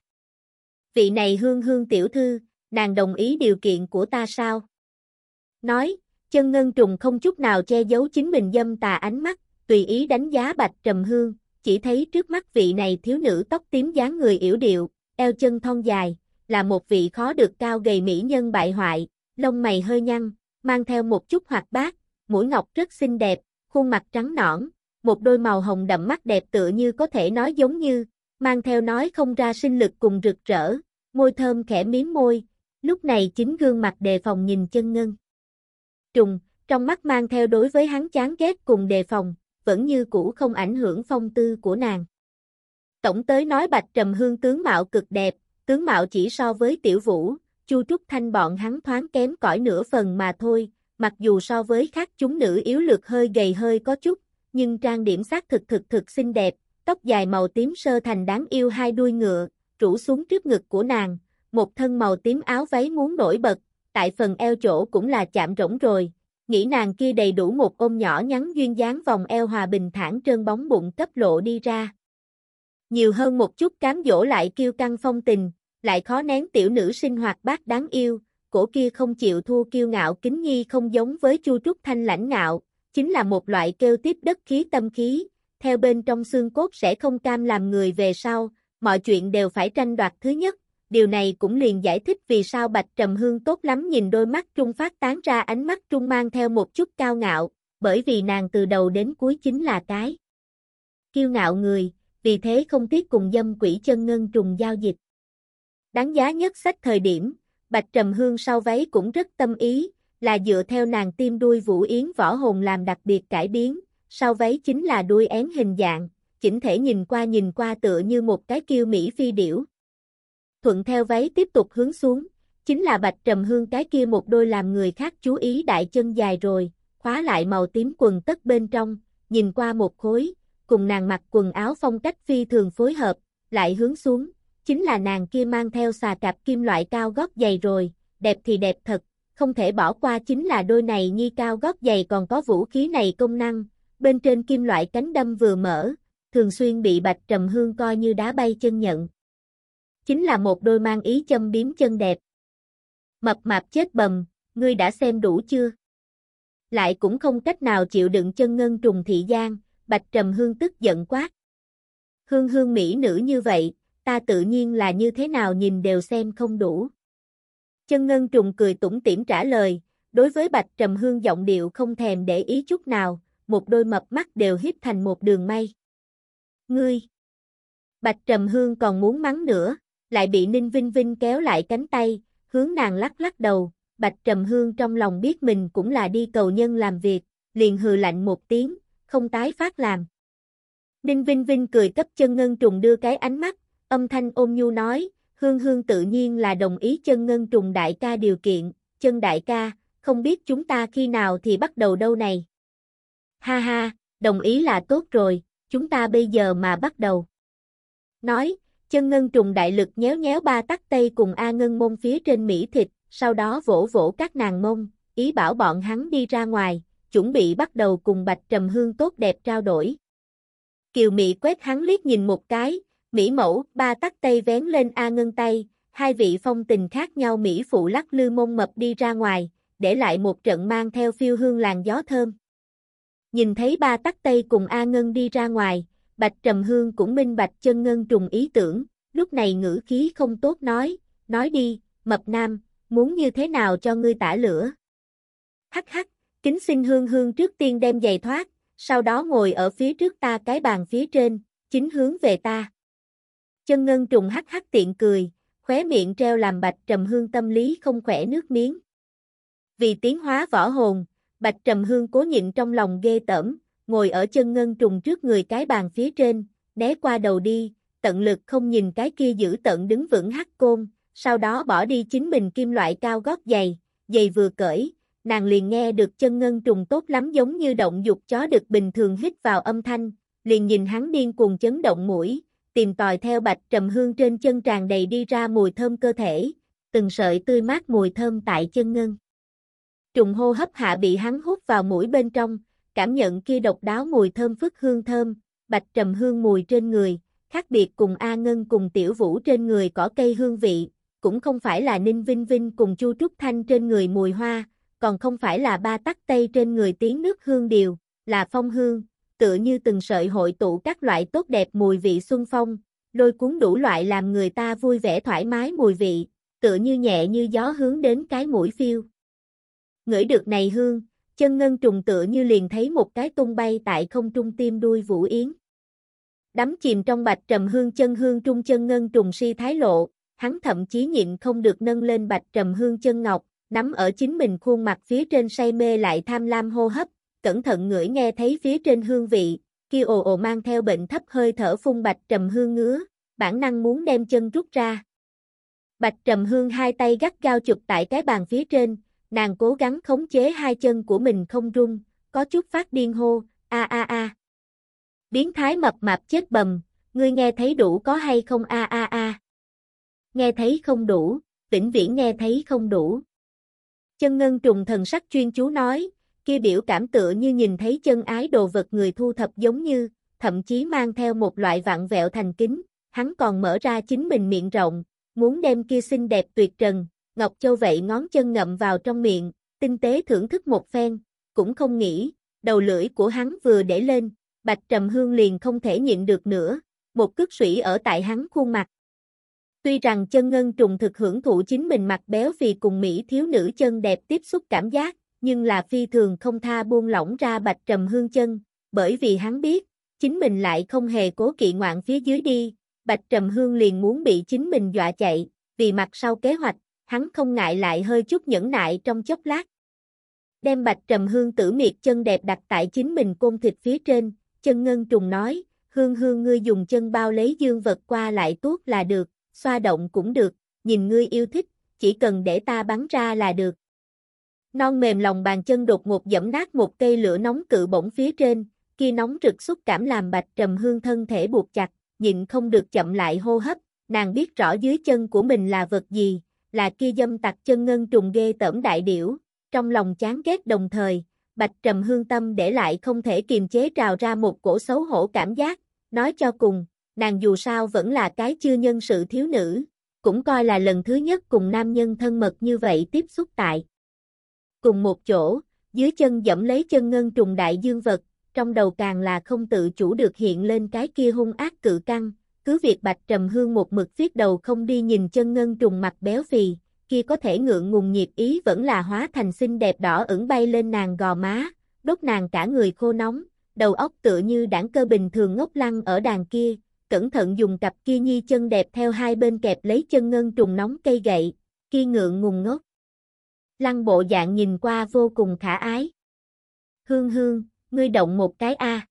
Vị này Hương Hương tiểu thư, nàng đồng ý điều kiện của ta sao? Nói, chân ngân trùng không chút nào che giấu chính mình dâm tà ánh mắt, tùy ý đánh giá Bạch Trầm Hương, chỉ thấy trước mắt vị này thiếu nữ tóc tím dáng người yểu điệu, eo chân thon dài, là một vị khó được cao gầy mỹ nhân bại hoại, lông mày hơi nhăn, mang theo một chút hoạt bát, mũi ngọc rất xinh đẹp, khuôn mặt trắng nõn, một đôi màu hồng đậm mắt đẹp tựa như có thể nói giống như, mang theo nói không ra sinh lực cùng rực rỡ, môi thơm khẽ miếm môi, lúc này chính gương mặt đề phòng nhìn chân ngân trùng, trong mắt mang theo đối với hắn chán ghét cùng đề phòng, vẫn như cũ không ảnh hưởng phong tư của nàng. Tổng tới nói Bạch Trầm Hương tướng mạo cực đẹp, tướng mạo chỉ so với Tiểu Vũ, Chu Trúc Thanh bọn hắn thoáng kém cỏi nửa phần mà thôi, mặc dù so với khác chúng nữ yếu lược hơi gầy hơi có chút, nhưng trang điểm xác thực thực thực xinh đẹp, tóc dài màu tím sơ thành đáng yêu hai đuôi ngựa, rủ xuống trước ngực của nàng, một thân màu tím áo váy muốn nổi bật, tại phần eo chỗ cũng là chạm rỗng rồi, nghĩ nàng kia đầy đủ một ôm nhỏ nhắn duyên dáng vòng eo hòa bình thản trơn bóng bụng cấp lộ đi ra. Nhiều hơn một chút cám dỗ lại kiêu căng phong tình, lại khó nén tiểu nữ sinh hoạt bát đáng yêu, cổ kia không chịu thua kiêu ngạo kính nhi không giống với Chu Trúc Thanh lãnh ngạo, chính là một loại kêu tiếp đất khí tâm khí, theo bên trong xương cốt sẽ không cam làm người về sau, mọi chuyện đều phải tranh đoạt thứ nhất, điều này cũng liền giải thích vì sao Bạch Trầm Hương tốt lắm nhìn đôi mắt trung phát tán ra ánh mắt trung mang theo một chút cao ngạo, bởi vì nàng từ đầu đến cuối chính là cái kiêu ngạo người, vì thế không tiếc cùng dâm quỷ chân ngân trùng giao dịch. Đáng giá nhất sách thời điểm, Bạch Trầm Hương sau váy cũng rất tâm ý, là dựa theo nàng tim đuôi Vũ Yến võ hồn làm đặc biệt cải biến, sau váy chính là đuôi én hình dạng, chỉnh thể nhìn qua nhìn qua tựa như một cái kiêu mỹ phi điểu. Thuận theo váy tiếp tục hướng xuống, chính là Bạch Trầm Hương cái kia một đôi làm người khác chú ý đại chân dài rồi, khóa lại màu tím quần tất bên trong, nhìn qua một khối, cùng nàng mặc quần áo phong cách phi thường phối hợp, lại hướng xuống, chính là nàng kia mang theo xà cạp kim loại cao gót giày rồi, đẹp thì đẹp thật, không thể bỏ qua chính là đôi này nhi cao gót giày còn có vũ khí này công năng, bên trên kim loại cánh đâm vừa mở, thường xuyên bị Bạch Trầm Hương coi như đá bay chân nhận. Chính là một đôi mang ý châm biếm chân đẹp. Mập mạp chết bầm, ngươi đã xem đủ chưa? Lại cũng không cách nào chịu đựng chân ngân trùng thị gian, Bạch Trầm Hương tức giận quát. Hương hương mỹ nữ như vậy, ta tự nhiên là như thế nào nhìn đều xem không đủ. Chân ngân trùng cười tủm tỉm trả lời, đối với Bạch Trầm Hương giọng điệu không thèm để ý chút nào, một đôi mập mắt đều hiếp thành một đường may. Ngươi! Bạch Trầm Hương còn muốn mắng nữa, lại bị Ninh Vinh Vinh kéo lại cánh tay, hướng nàng lắc lắc đầu, Bạch Trầm Hương trong lòng biết mình cũng là đi cầu nhân làm việc, liền hừ lạnh một tiếng, không tái phát làm. Ninh Vinh Vinh cười cấp chân ngân trùng đưa cái ánh mắt, âm thanh ôn nhu nói, Hương Hương tự nhiên là đồng ý chân ngân trùng đại ca điều kiện, chân đại ca, không biết chúng ta khi nào thì bắt đầu đâu này. Ha ha, đồng ý là tốt rồi, chúng ta bây giờ mà bắt đầu. Nói, chân ngân trùng đại lực nhéo nhéo ba tắc tây cùng A Ngân mông phía trên mỹ thịt, sau đó vỗ vỗ các nàng mông, ý bảo bọn hắn đi ra ngoài, chuẩn bị bắt đầu cùng Bạch Trầm Hương tốt đẹp trao đổi. Kiều Mị quét hắn liếc nhìn một cái, mỹ mẫu, ba tắc tây vén lên A Ngân tay, hai vị phong tình khác nhau mỹ phụ lắc lư mông mập đi ra ngoài, để lại một trận mang theo phiêu hương làn gió thơm. Nhìn thấy ba tắc tây cùng A Ngân đi ra ngoài, Bạch Trầm Hương cũng minh bạch chân ngân trùng ý tưởng, lúc này ngữ khí không tốt nói, nói đi, mập nam, muốn như thế nào cho ngươi tả lửa. Hắc hắc, kính xin Hương Hương trước tiên đem giày thoát, sau đó ngồi ở phía trước ta cái bàn phía trên, chính hướng về ta. Chân ngân trùng hắc hắc tiện cười, khóe miệng treo làm Bạch Trầm Hương tâm lý không khỏe nước miếng. Vì tiến hóa võ hồn, Bạch Trầm Hương cố nhịn trong lòng ghê tởm, ngồi ở chân ngân trùng trước người cái bàn phía trên, né qua đầu đi, tận lực không nhìn cái kia giữ tận đứng vững hắc côn, sau đó bỏ đi chính mình kim loại cao gót giày, giày vừa cởi, nàng liền nghe được chân ngân trùng tốt lắm giống như động dục chó đực bình thường hít vào âm thanh, liền nhìn hắn điên cuồng chấn động mũi, tìm tòi theo Bạch Trầm Hương trên chân tràn đầy đi ra mùi thơm cơ thể, từng sợi tươi mát mùi thơm tại chân ngân. Trùng hô hấp hạ bị hắn hút vào mũi bên trong, cảm nhận kia độc đáo mùi thơm phức hương thơm, Bạch Trầm Hương mùi trên người, khác biệt cùng A Ngân cùng Tiểu Vũ trên người cỏ cây hương vị, cũng không phải là Ninh Vinh Vinh cùng Chu Trúc Thanh trên người mùi hoa, còn không phải là ba tắc tây trên người tiếng nước hương điều, là phong hương, tựa như từng sợi hội tụ các loại tốt đẹp mùi vị xuân phong, lôi cuốn đủ loại làm người ta vui vẻ thoải mái mùi vị, tựa như nhẹ như gió hướng đến cái mũi phiêu. Ngửi được này hương, chân ngân trùng tựa như liền thấy một cái tung bay tại không trung tim đuôi Vũ Yến. Đắm chìm trong Bạch Trầm Hương chân hương trung chân ngân trùng si thái lộ, hắn thậm chí nhịn không được nâng lên Bạch Trầm Hương chân ngọc, nắm ở chính mình khuôn mặt phía trên say mê lại tham lam hô hấp, cẩn thận ngửi nghe thấy phía trên hương vị, kia ồ ồ mang theo bệnh thấp hơi thở phun Bạch Trầm Hương ngứa, bản năng muốn đem chân rút ra. Bạch Trầm Hương hai tay gắt gao chụp tại cái bàn phía trên, nàng cố gắng khống chế hai chân của mình không rung, có chút phát điên hô, a a a. Biến thái mập mạp chết bầm, ngươi nghe thấy đủ có hay không a a a. Nghe thấy không đủ, vĩnh viễn nghe thấy không đủ. Chân ngân trùng thần sắc chuyên chú nói, kia biểu cảm tựa như nhìn thấy chân ái đồ vật người thu thập giống như, thậm chí mang theo một loại vặn vẹo thành kính, hắn còn mở ra chính mình miệng rộng, muốn đem kia xinh đẹp tuyệt trần, Ngọc Châu vậy ngón chân ngậm vào trong miệng, tinh tế thưởng thức một phen, cũng không nghĩ, đầu lưỡi của hắn vừa để lên, Bạch Trầm Hương liền không thể nhịn được nữa, một cước sủy ở tại hắn khuôn mặt. Tuy rằng Chân Ngân Trùng thực hưởng thụ chính mình mặt béo vì cùng Mỹ thiếu nữ chân đẹp tiếp xúc cảm giác, nhưng là phi thường không tha buông lỏng ra Bạch Trầm Hương chân, bởi vì hắn biết, chính mình lại không hề cố kỵ ngoạn phía dưới đi, Bạch Trầm Hương liền muốn bị chính mình dọa chạy, vì mặt sau kế hoạch, hắn không ngại lại hơi chút nhẫn nại trong chốc lát. Đem Bạch Trầm Hương tử miệt chân đẹp đặt tại chính mình côn thịt phía trên, Chân Ngân Trùng nói, Hương Hương ngươi dùng chân bao lấy dương vật qua lại tuốt là được, xoa động cũng được, nhìn ngươi yêu thích, chỉ cần để ta bắn ra là được. Non mềm lòng bàn chân đột ngột giẫm nát một cây lửa nóng cự bổng phía trên, kia nóng rực xúc cảm làm Bạch Trầm Hương thân thể buộc chặt, nhịn không được chậm lại hô hấp, nàng biết rõ dưới chân của mình là vật gì, là kia dâm tặc Chân Ngân Trùng ghê tởm đại điểu, trong lòng chán ghét đồng thời, Bạch Trầm Hương tâm để lại không thể kiềm chế trào ra một cổ xấu hổ cảm giác, nói cho cùng, nàng dù sao vẫn là cái chưa nhân sự thiếu nữ, cũng coi là lần thứ nhất cùng nam nhân thân mật như vậy tiếp xúc tại cùng một chỗ, dưới chân dẫm lấy Chân Ngân Trùng đại dương vật, trong đầu càng là không tự chủ được hiện lên cái kia hung ác cự căng, cứ việc Bạch Trầm Hương một mực viết đầu không đi nhìn Chân Ngân Trùng mặt béo phì, kia có thể ngượng ngùng nhiệt ý vẫn là hóa thành xinh đẹp đỏ ửng bay lên nàng gò má, đốt nàng cả người khô nóng, đầu óc tựa như đảng cơ bình thường ngốc lăng ở đàn kia, cẩn thận dùng cặp kia nhi chân đẹp theo hai bên kẹp lấy Chân Ngân Trùng nóng cây gậy, kia ngượng ngùng ngốc. Lăng bộ dạng nhìn qua vô cùng khả ái. Hương Hương, ngươi động một cái a.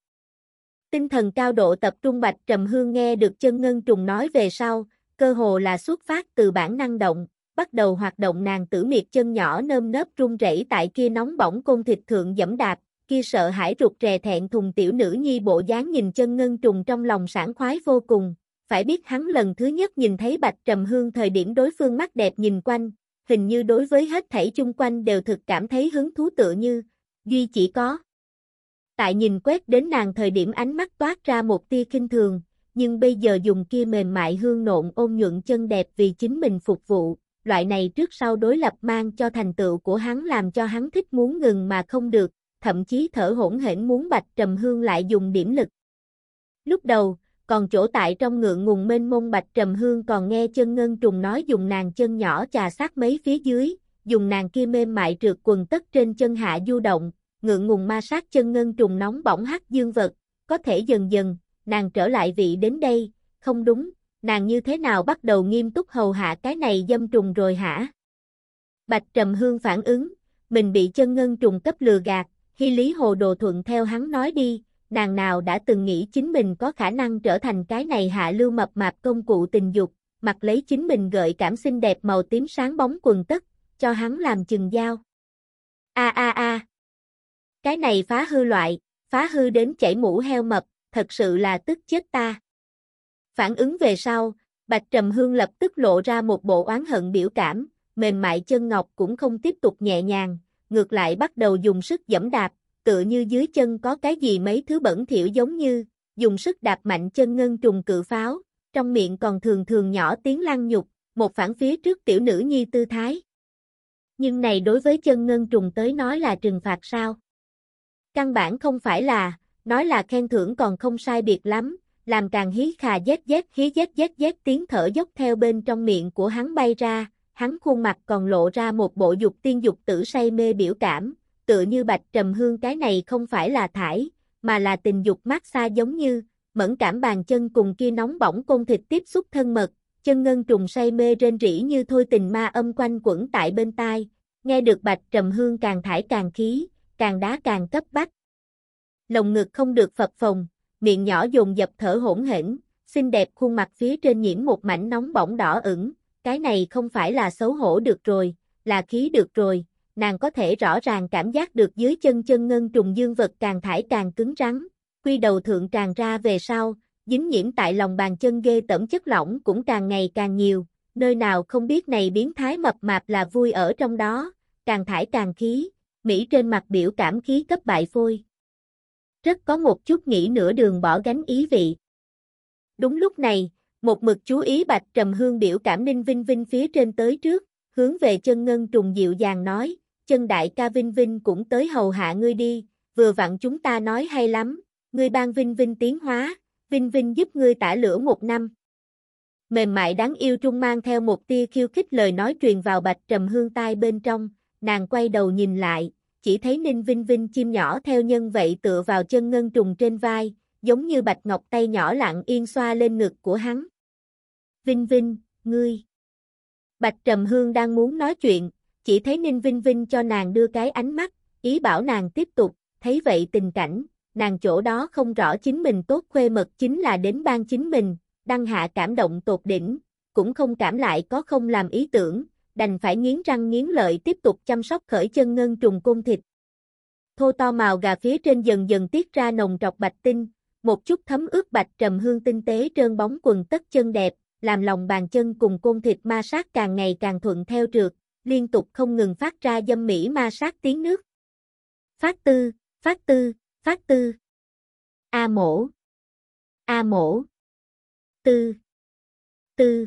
Tinh thần cao độ tập trung Bạch Trầm Hương nghe được Chân Ngân Trùng nói về sau, cơ hồ là xuất phát từ bản năng động, bắt đầu hoạt động nàng tử miệt chân nhỏ nơm nớp run rẩy tại kia nóng bỏng côn thịt thượng giẫm đạp, kia sợ hãi rụt rè thẹn thùng tiểu nữ nhi bộ dáng nhìn Chân Ngân Trùng trong lòng sảng khoái vô cùng, phải biết hắn lần thứ nhất nhìn thấy Bạch Trầm Hương thời điểm đối phương mắt đẹp nhìn quanh, hình như đối với hết thảy chung quanh đều thực cảm thấy hứng thú tựa như, duy chỉ có. Tại nhìn quét đến nàng thời điểm ánh mắt toát ra một tia khinh thường, nhưng bây giờ dùng kia mềm mại hương nộn ôn nhuận chân đẹp vì chính mình phục vụ, loại này trước sau đối lập mang cho thành tựu của hắn làm cho hắn thích muốn ngừng mà không được, thậm chí thở hổn hển muốn Bạch Trầm Hương lại dùng điểm lực. Lúc đầu, còn chỗ tại trong ngượng ngùng mênh mông Bạch Trầm Hương còn nghe Chân Ngân Trùng nói dùng nàng chân nhỏ chà sát mấy phía dưới, dùng nàng kia mềm mại trượt quần tất trên chân hạ du động, ngượng ngùng ma sát Chân Ngân Trùng nóng bỏng hắc dương vật, có thể dần dần, nàng trở lại vị đến đây, không đúng, nàng như thế nào bắt đầu nghiêm túc hầu hạ cái này dâm trùng rồi hả? Bạch Trầm Hương phản ứng, mình bị Chân Ngân Trùng cấp lừa gạt, hy lý hồ đồ thuận theo hắn nói đi, nàng nào đã từng nghĩ chính mình có khả năng trở thành cái này hạ lưu mập mạp công cụ tình dục, mặc lấy chính mình gợi cảm xinh đẹp màu tím sáng bóng quần tất, cho hắn làm chừng dao. A a a. Cái này phá hư loại, phá hư đến chảy mũ heo mập, thật sự là tức chết ta. Phản ứng về sau, Bạch Trầm Hương lập tức lộ ra một bộ oán hận biểu cảm, mềm mại chân ngọc cũng không tiếp tục nhẹ nhàng, ngược lại bắt đầu dùng sức giẫm đạp, tựa như dưới chân có cái gì mấy thứ bẩn thỉu giống như, dùng sức đạp mạnh Chân Ngân Trùng cự pháo, trong miệng còn thường thường nhỏ tiếng lăng nhục, một phản phía trước tiểu nữ nhi tư thái. Nhưng này đối với Chân Ngân Trùng tới nói là trừng phạt sao? Căn bản không phải là, nói là khen thưởng còn không sai biệt lắm, làm càng hí khà dét dét hí dét dét dét tiếng thở dốc theo bên trong miệng của hắn bay ra, hắn khuôn mặt còn lộ ra một bộ dục tiên dục tử say mê biểu cảm, tựa như Bạch Trầm Hương cái này không phải là thải, mà là tình dục mát xa giống như, mẫn cảm bàn chân cùng kia nóng bỏng côn thịt tiếp xúc thân mật, Chân Ngân Trùng say mê rên rỉ như thôi tình ma âm quanh quẩn tại bên tai, nghe được Bạch Trầm Hương càng thải càng khí, càng đá càng cấp bách. Lồng ngực không được phập phồng, miệng nhỏ dồn dập thở hỗn hển, xinh đẹp khuôn mặt phía trên nhiễm một mảnh nóng bỏng đỏ ửng, cái này không phải là xấu hổ được rồi, là khí được rồi, nàng có thể rõ ràng cảm giác được dưới chân Chân Ngân Trùng dương vật càng thải càng cứng rắn, quy đầu thượng tràn ra về sau, dính nhiễm tại lòng bàn chân ghê tởm chất lỏng cũng càng ngày càng nhiều, nơi nào không biết này biến thái mập mạp là vui ở trong đó, càng thải càng khí, Mỹ trên mặt biểu cảm khí cấp bại phôi. Rất có một chút nghĩ nửa đường bỏ gánh ý vị. Đúng lúc này, Một mực chú ý Bạch Trầm Hương biểu cảm Ninh Vinh Vinh phía trên tới trước, hướng về Chân Ngân Trùng dịu dàng nói, Chân đại ca Vinh Vinh cũng tới hầu hạ ngươi đi, vừa vặn chúng ta nói hay lắm, ngươi ban Vinh Vinh tiến hóa, Vinh Vinh giúp ngươi tả lửa một năm. Mềm mại đáng yêu trung mang theo một tia khiêu khích lời nói truyền vào Bạch Trầm Hương tai bên trong, nàng quay đầu nhìn lại, chỉ thấy Ninh Vinh Vinh chim nhỏ theo nhân vậy tựa vào Chân Ngân Trùng trên vai, giống như bạch ngọc tay nhỏ lặng yên xoa lên ngực của hắn. Vinh Vinh, ngươi. Bạch Trầm Hương đang muốn nói chuyện, chỉ thấy Ninh Vinh Vinh cho nàng đưa cái ánh mắt, ý bảo nàng tiếp tục, thấy vậy tình cảnh, nàng chỗ đó không rõ chính mình tốt khuê mật chính là đến ban chính mình, đăng hạ cảm động tột đỉnh, cũng không cảm lại có không làm ý tưởng, đành phải nghiến răng nghiến lợi tiếp tục chăm sóc khởi Chân Ngân Trùng côn thịt. Thô to màu gà phía trên dần dần tiết ra nồng trọc bạch tinh, một chút thấm ướt Bạch Trầm Hương tinh tế trơn bóng quần tất chân đẹp, làm lòng bàn chân cùng côn thịt ma sát càng ngày càng thuận theo trượt, liên tục không ngừng phát ra dâm mỹ ma sát tiếng nước. Phát tư, phát tư, phát tư. A mổ. A mổ. Tư. Tư.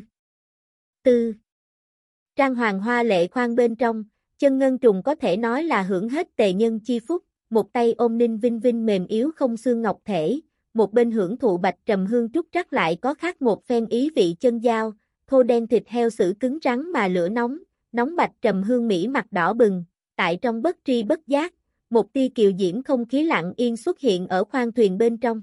Tư. Trang hoàng hoa lệ khoan bên trong, Chân Ngân Trùng có thể nói là hưởng hết tề nhân chi phúc, một tay ôm Ninh Vinh Vinh mềm yếu không xương ngọc thể, một bên hưởng thụ Bạch Trầm Hương trúc trắc lại có khác một phen ý vị chân dao, thô đen thịt heo xử cứng rắn mà lửa nóng, nóng Bạch Trầm Hương mỹ mặt đỏ bừng, tại trong bất tri bất giác, một tia kiều diễm không khí lặng yên xuất hiện ở khoang thuyền bên trong.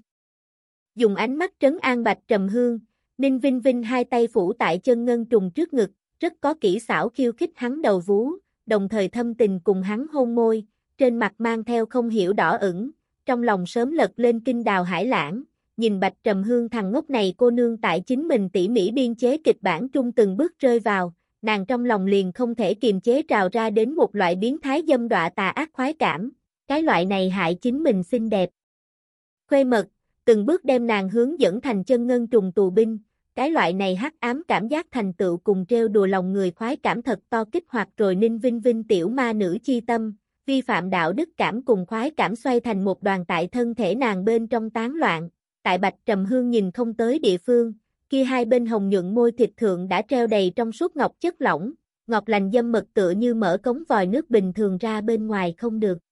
Dùng ánh mắt trấn an Bạch Trầm Hương, Ninh Vinh Vinh hai tay phủ tại Chân Ngân Trùng trước ngực, rất có kỹ xảo khiêu khích hắn đầu vú, đồng thời thâm tình cùng hắn hôn môi, trên mặt mang theo không hiểu đỏ ửng, trong lòng sớm lật lên kinh đào hải lãng, nhìn Bạch Trầm Hương thằng ngốc này cô nương tại chính mình tỉ mỉ biên chế kịch bản trung từng bước rơi vào, nàng trong lòng liền không thể kiềm chế trào ra đến một loại biến thái dâm đọa tà ác khoái cảm, cái loại này hại chính mình xinh đẹp. Khuê mật, từng bước đem nàng hướng dẫn thành Chân Ngân Trùng tù binh, cái loại này hắc ám cảm giác thành tựu cùng trêu đùa lòng người khoái cảm thật to kích hoạt rồi Ninh Vinh Vinh tiểu ma nữ chi tâm, vi phạm đạo đức cảm cùng khoái cảm xoay thành một đoàn tại thân thể nàng bên trong tán loạn, tại Bạch Trầm Hương nhìn không tới địa phương, kia hai bên hồng nhuận môi thịt thượng đã treo đầy trong suốt ngọc chất lỏng, ngọt lành dâm mật tựa như mở cống vòi nước bình thường ra bên ngoài không được.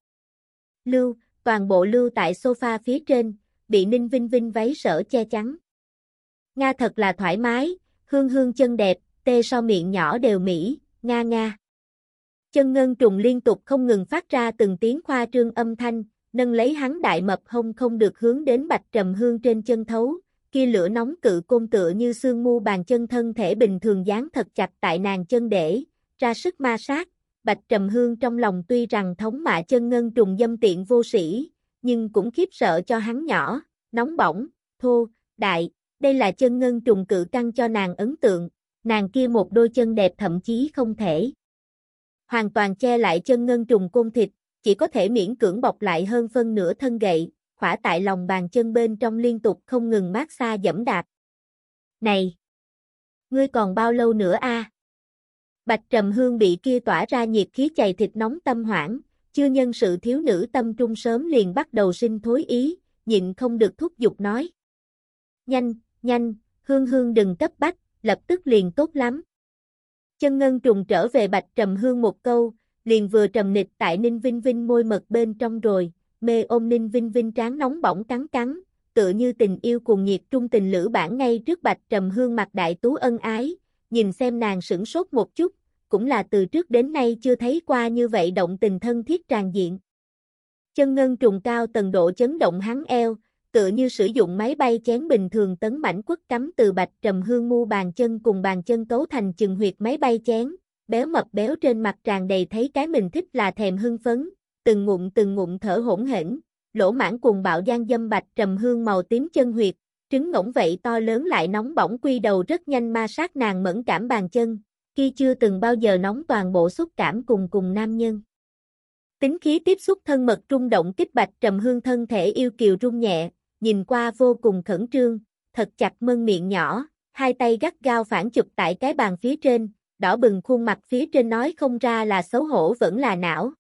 Lưu, toàn bộ lưu tại sofa phía trên, bị Ninh Vinh Vinh váy sở che chắn. Nga thật là thoải mái, hương hương chân đẹp, tê so miệng nhỏ đều mỹ, nga nga. Chân Ngân Trùng liên tục không ngừng phát ra từng tiếng khoa trương âm thanh, nâng lấy hắn đại mập hông không được hướng đến Bạch Trầm Hương trên chân thấu, kia lửa nóng cự côn tựa như xương mu bàn chân thân thể bình thường dán thật chặt tại nàng chân để, ra sức ma sát, Bạch Trầm Hương trong lòng tuy rằng thống mạ Chân Ngân Trùng dâm tiện vô sĩ, nhưng cũng khiếp sợ cho hắn nhỏ, nóng bỏng, thô, đại, đây là Chân Ngân Trùng cự căng cho nàng ấn tượng, nàng kia một đôi chân đẹp thậm chí không thể hoàn toàn che lại Chân Ngân Trùng côn thịt, chỉ có thể miễn cưỡng bọc lại hơn phân nửa thân gậy, khỏa tại lòng bàn chân bên trong liên tục không ngừng mát xa dẫm đạp. Này! Ngươi còn bao lâu nữa a? Bạch Trầm Hương bị kia tỏa ra nhiệt khí chày thịt nóng tâm hoảng, chưa nhân sự thiếu nữ tâm trung sớm liền bắt đầu sinh thối ý, nhịn không được thúc giục nói. Nhanh, nhanh, Hương Hương đừng cấp bách, lập tức liền tốt lắm. Chân Ngân Trùng trở về Bạch Trầm Hương một câu, liền vừa trầm nịch tại Ninh Vinh Vinh môi mật bên trong rồi, mê ôm Ninh Vinh Vinh trán nóng bỏng cắn cắn, tựa như tình yêu cuồng nhiệt trung tình lữ bản ngay trước Bạch Trầm Hương mặt đại tú ân ái, nhìn xem nàng sửng sốt một chút, cũng là từ trước đến nay chưa thấy qua như vậy động tình thân thiết tràn diện. Chân Ngân Trùng cao tần độ chấn động hắn eo, tựa như sử dụng máy bay chén bình thường tấn mảnh quất cắm từ Bạch Trầm Hương mu bàn chân cùng bàn chân cấu thành chừng huyệt máy bay chén, béo mập béo trên mặt tràn đầy thấy cái mình thích là thèm hưng phấn, từng ngụm từng ngụm thở hỗn hển, lỗ mãng cuồng bạo gian dâm Bạch Trầm Hương màu tím chân huyệt, trứng ngỗng vậy to lớn lại nóng bỏng quy đầu rất nhanh ma sát nàng mẫn cảm bàn chân, kia chưa từng bao giờ nóng toàn bộ xúc cảm cùng cùng nam nhân. Tính khí tiếp xúc thân mật rung động kích Bạch Trầm Hương thân thể yêu kiều rung nhẹ, nhìn qua vô cùng khẩn trương, thật chặt mân miệng nhỏ, hai tay gắt gao phản chụp tại cái bàn phía trên, đỏ bừng khuôn mặt phía trên nói không ra là xấu hổ vẫn là não.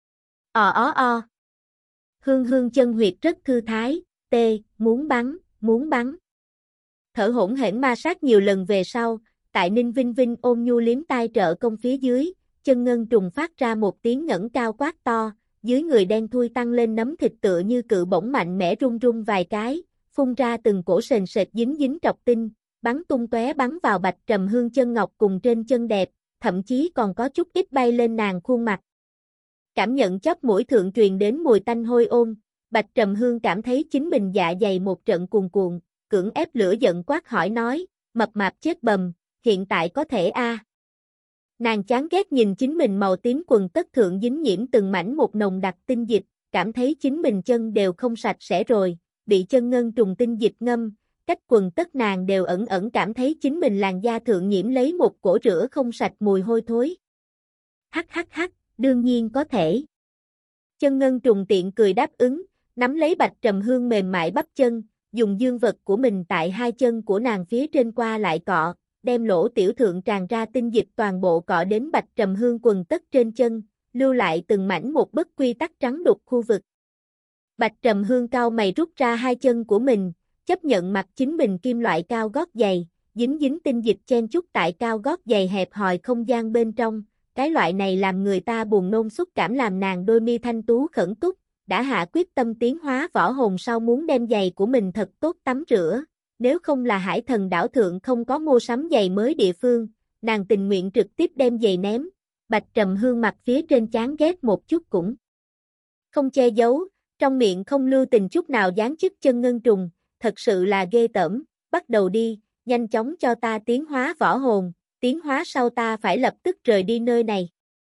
Ò ó o. Hương Hương chân huyệt rất thư thái, tê, muốn bắn, muốn bắn. Thở hổn hển ma sát nhiều lần về sau, tại Ninh Vinh Vinh ôm nhu liếm tai trợ công phía dưới, chân ngân trùng phát ra một tiếng ngẩng cao quát to, dưới người đen thui tăng lên nấm thịt tựa như cự bổng mạnh mẽ rung rung vài cái, phun ra từng cổ sền sệt dính dính trọc tinh, bắn tung tóe bắn vào Bạch Trầm Hương chân ngọc cùng trên chân đẹp, thậm chí còn có chút ít bay lên nàng khuôn mặt. Cảm nhận chóp mũi thượng truyền đến mùi tanh hôi ôn, Bạch Trầm Hương cảm thấy chính mình dạ dày một trận cuồn cuộn, cưỡng ép lửa giận quát hỏi nói, mập mạp chết bầm, hiện tại có thể a? À. Nàng chán ghét nhìn chính mình màu tím quần tất thượng dính nhiễm từng mảnh một nồng đặc tinh dịch, cảm thấy chính mình chân đều không sạch sẽ rồi, bị chân ngân trùng tinh dịch ngâm, cách quần tất nàng đều ẩn ẩn cảm thấy chính mình làn da thượng nhiễm lấy một cổ rửa không sạch mùi hôi thối. Hắc hắc hắc, đương nhiên có thể. Chân ngân trùng tiện cười đáp ứng, nắm lấy Bạch Trầm Hương mềm mại bắp chân, dùng dương vật của mình tại hai chân của nàng phía trên qua lại cọ, đem lỗ tiểu thượng tràn ra tinh dịch toàn bộ cọ đến Bạch Trầm Hương quần tất trên chân, lưu lại từng mảnh một bất quy tắc trắng đục khu vực. Bạch Trầm Hương cau mày rút ra hai chân của mình, chấp nhận mặc chính mình kim loại cao gót giày, dính dính tinh dịch chen chúc tại cao gót giày hẹp hòi không gian bên trong, cái loại này làm người ta buồn nôn xúc cảm làm nàng đôi mi thanh tú khẩn túc, đã hạ quyết tâm tiến hóa võ hồn sau muốn đem giày của mình thật tốt tắm rửa, nếu không là Hải Thần đảo thượng không có mua sắm giày mới địa phương, nàng tình nguyện trực tiếp đem giày ném. Bạch Trầm Hương mặt phía trên chán ghét một chút cũng không che giấu, trong miệng không lưu tình chút nào giáng chức chân ngân trùng, thật sự là ghê tởm, bắt đầu đi, nhanh chóng cho ta tiến hóa võ hồn, tiến hóa sau ta phải lập tức rời đi nơi này.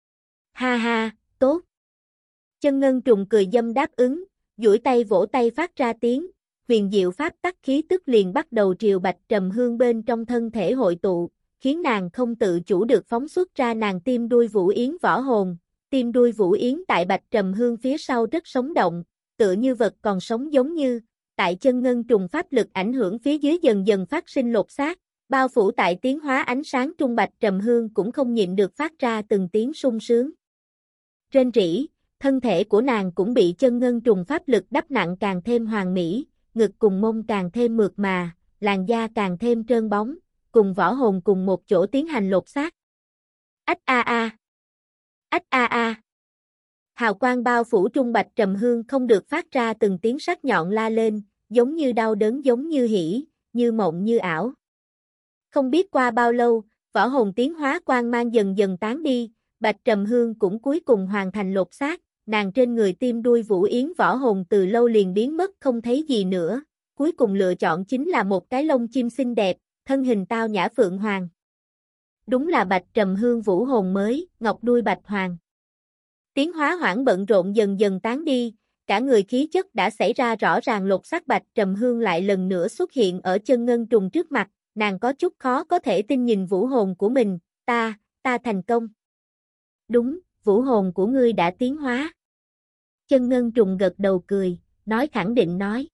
Ha ha, tốt. Chân ngân trùng cười dâm đáp ứng, duỗi tay vỗ tay phát ra tiếng, huyền diệu pháp tắc khí tức liền bắt đầu triều Bạch Trầm Hương bên trong thân thể hội tụ, khiến nàng không tự chủ được phóng xuất ra nàng tim đuôi Vũ Yến võ hồn. Tim đuôi Vũ Yến tại Bạch Trầm Hương phía sau rất sống động, tựa như vật còn sống giống như, tại chân ngân trùng pháp lực ảnh hưởng phía dưới dần dần phát sinh lột xác, bao phủ tại tiến hóa ánh sáng trung. Bạch Trầm Hương cũng không nhịn được phát ra từng tiếng sung sướng. Rên rỉ, thân thể của nàng cũng bị chân ngân trùng pháp lực đắp nặng càng thêm hoàn mỹ, ngực cùng mông càng thêm mượt mà, làn da càng thêm trơn bóng, cùng võ hồn cùng một chỗ tiến hành lột xác. Ách a a. Ách a a. Hào quang bao phủ trung. Bạch Trầm Hương không được phát ra từng tiếng sắc nhọn la lên, giống như đau đớn giống như hỉ, như mộng như ảo. Không biết qua bao lâu, võ hồn tiến hóa quang mang dần dần tán đi, Bạch Trầm Hương cũng cuối cùng hoàn thành lột xác, nàng trên người tim đuôi Vũ Yến võ hồn từ lâu liền biến mất không thấy gì nữa, cuối cùng lựa chọn chính là một cái lông chim xinh đẹp, thân hình tao nhã phượng hoàng. Đúng là Bạch Trầm Hương vũ hồn mới, ngọc đuôi bạch hoàng. Tiến hóa hoảng bận rộn dần dần tán đi, cả người khí chất đã xảy ra rõ ràng lột xác. Bạch Trầm Hương lại lần nữa xuất hiện ở chân ngân trùng trước mặt, nàng có chút khó có thể tin nhìn vũ hồn của mình, ta, ta thành công. Đúng, vũ hồn của ngươi đã tiến hóa. Chân ngân trùng gật đầu cười, nói khẳng định nói.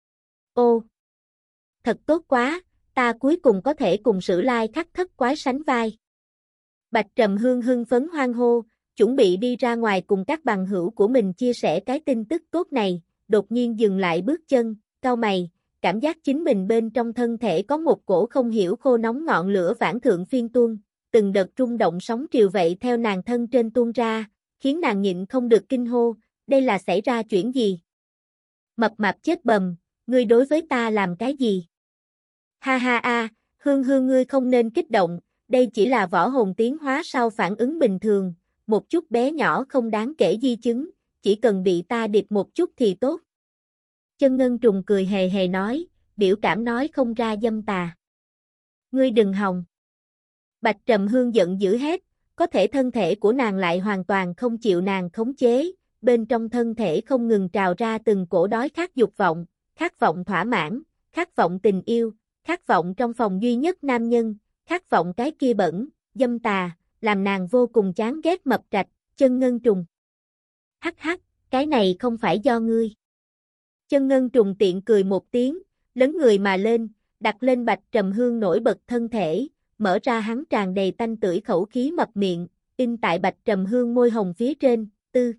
Ô, thật tốt quá, ta cuối cùng có thể cùng Sử Lai Khắc Thất quái sánh vai. Bạch Trầm Hương hưng phấn hoan hô, chuẩn bị đi ra ngoài cùng các bằng hữu của mình chia sẻ cái tin tức tốt này, đột nhiên dừng lại bước chân, cau mày, cảm giác chính mình bên trong thân thể có một cổ không hiểu khô nóng ngọn lửa vãn thượng phiên tuôn, từng đợt rung động sóng triều vậy theo nàng thân trên tuôn ra, khiến nàng nhịn không được kinh hô, đây là xảy ra chuyện gì? Mập mạp chết bầm, ngươi đối với ta làm cái gì? Ha ha a, Hương Hương ngươi không nên kích động, đây chỉ là võ hồn tiến hóa sau phản ứng bình thường, một chút bé nhỏ không đáng kể di chứng, chỉ cần bị ta điệp một chút thì tốt. Chân ngân trùng cười hề hề nói, biểu cảm nói không ra dâm tà. Ngươi đừng hòng. Bạch Trầm Hương giận dữ hét, có thể thân thể của nàng lại hoàn toàn không chịu nàng khống chế, bên trong thân thể không ngừng trào ra từng cổ đói khát dục vọng, khát vọng thỏa mãn, khát vọng tình yêu, khát vọng trong phòng duy nhất nam nhân, khát vọng cái kia bẩn, dâm tà, làm nàng vô cùng chán ghét mập trạch, chân ngân trùng. Hắc hắc, cái này không phải do ngươi. Chân ngân trùng tiện cười một tiếng, lấn người mà lên, đặt lên Bạch Trầm Hương nổi bật thân thể, mở ra hắn tràn đầy tanh tưởi khẩu khí mập miệng, in tại Bạch Trầm Hương môi hồng phía trên, tư,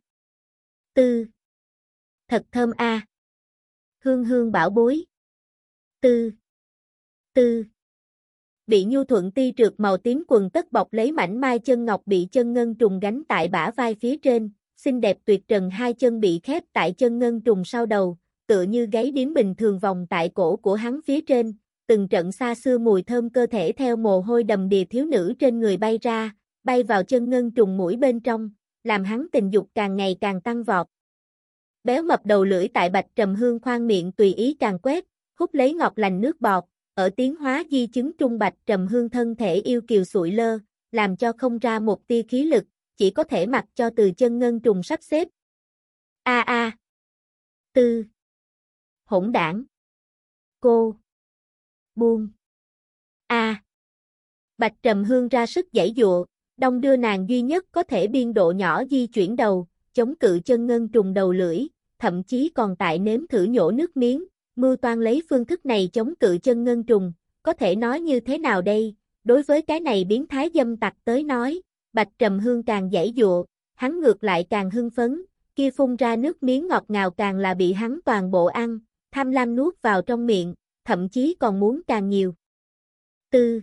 tư, thật thơm a, Hương Hương bảo bối, tư, Tư. Bị nhu thuận ti trượt màu tím quần tất bọc lấy mảnh mai chân ngọc bị chân ngân trùng gánh tại bả vai phía trên, xinh đẹp tuyệt trần hai chân bị khép tại chân ngân trùng sau đầu, tựa như gáy điếm bình thường vòng tại cổ của hắn phía trên, từng trận xa xưa mùi thơm cơ thể theo mồ hôi đầm đìa thiếu nữ trên người bay ra, bay vào chân ngân trùng mũi bên trong, làm hắn tình dục càng ngày càng tăng vọt. Béo mập đầu lưỡi tại Bạch Trầm Hương khoang miệng tùy ý càng quét, hút lấy ngọt lành nước bọt, ở tiến hóa di chứng trung Bạch Trầm Hương thân thể yêu kiều sụi lơ, làm cho không ra một tia khí lực, chỉ có thể mặc cho từ chân ngân trùng sắp xếp. A a. Tư. Hỗn đảng. Cô. Buông. A. Bạch Trầm Hương ra sức giãy giụa, đong đưa nàng duy nhất có thể biên độ nhỏ di chuyển đầu, chống cự chân ngân trùng đầu lưỡi, thậm chí còn tại nếm thử nhổ nước miếng, mưu toan lấy phương thức này chống cự chân ngân trùng, có thể nói như thế nào đây, đối với cái này biến thái dâm tặc tới nói, Bạch Trầm Hương càng giãy giụa, hắn ngược lại càng hưng phấn, kia phun ra nước miếng ngọt ngào càng là bị hắn toàn bộ ăn, tham lam nuốt vào trong miệng, thậm chí còn muốn càng nhiều. Tư.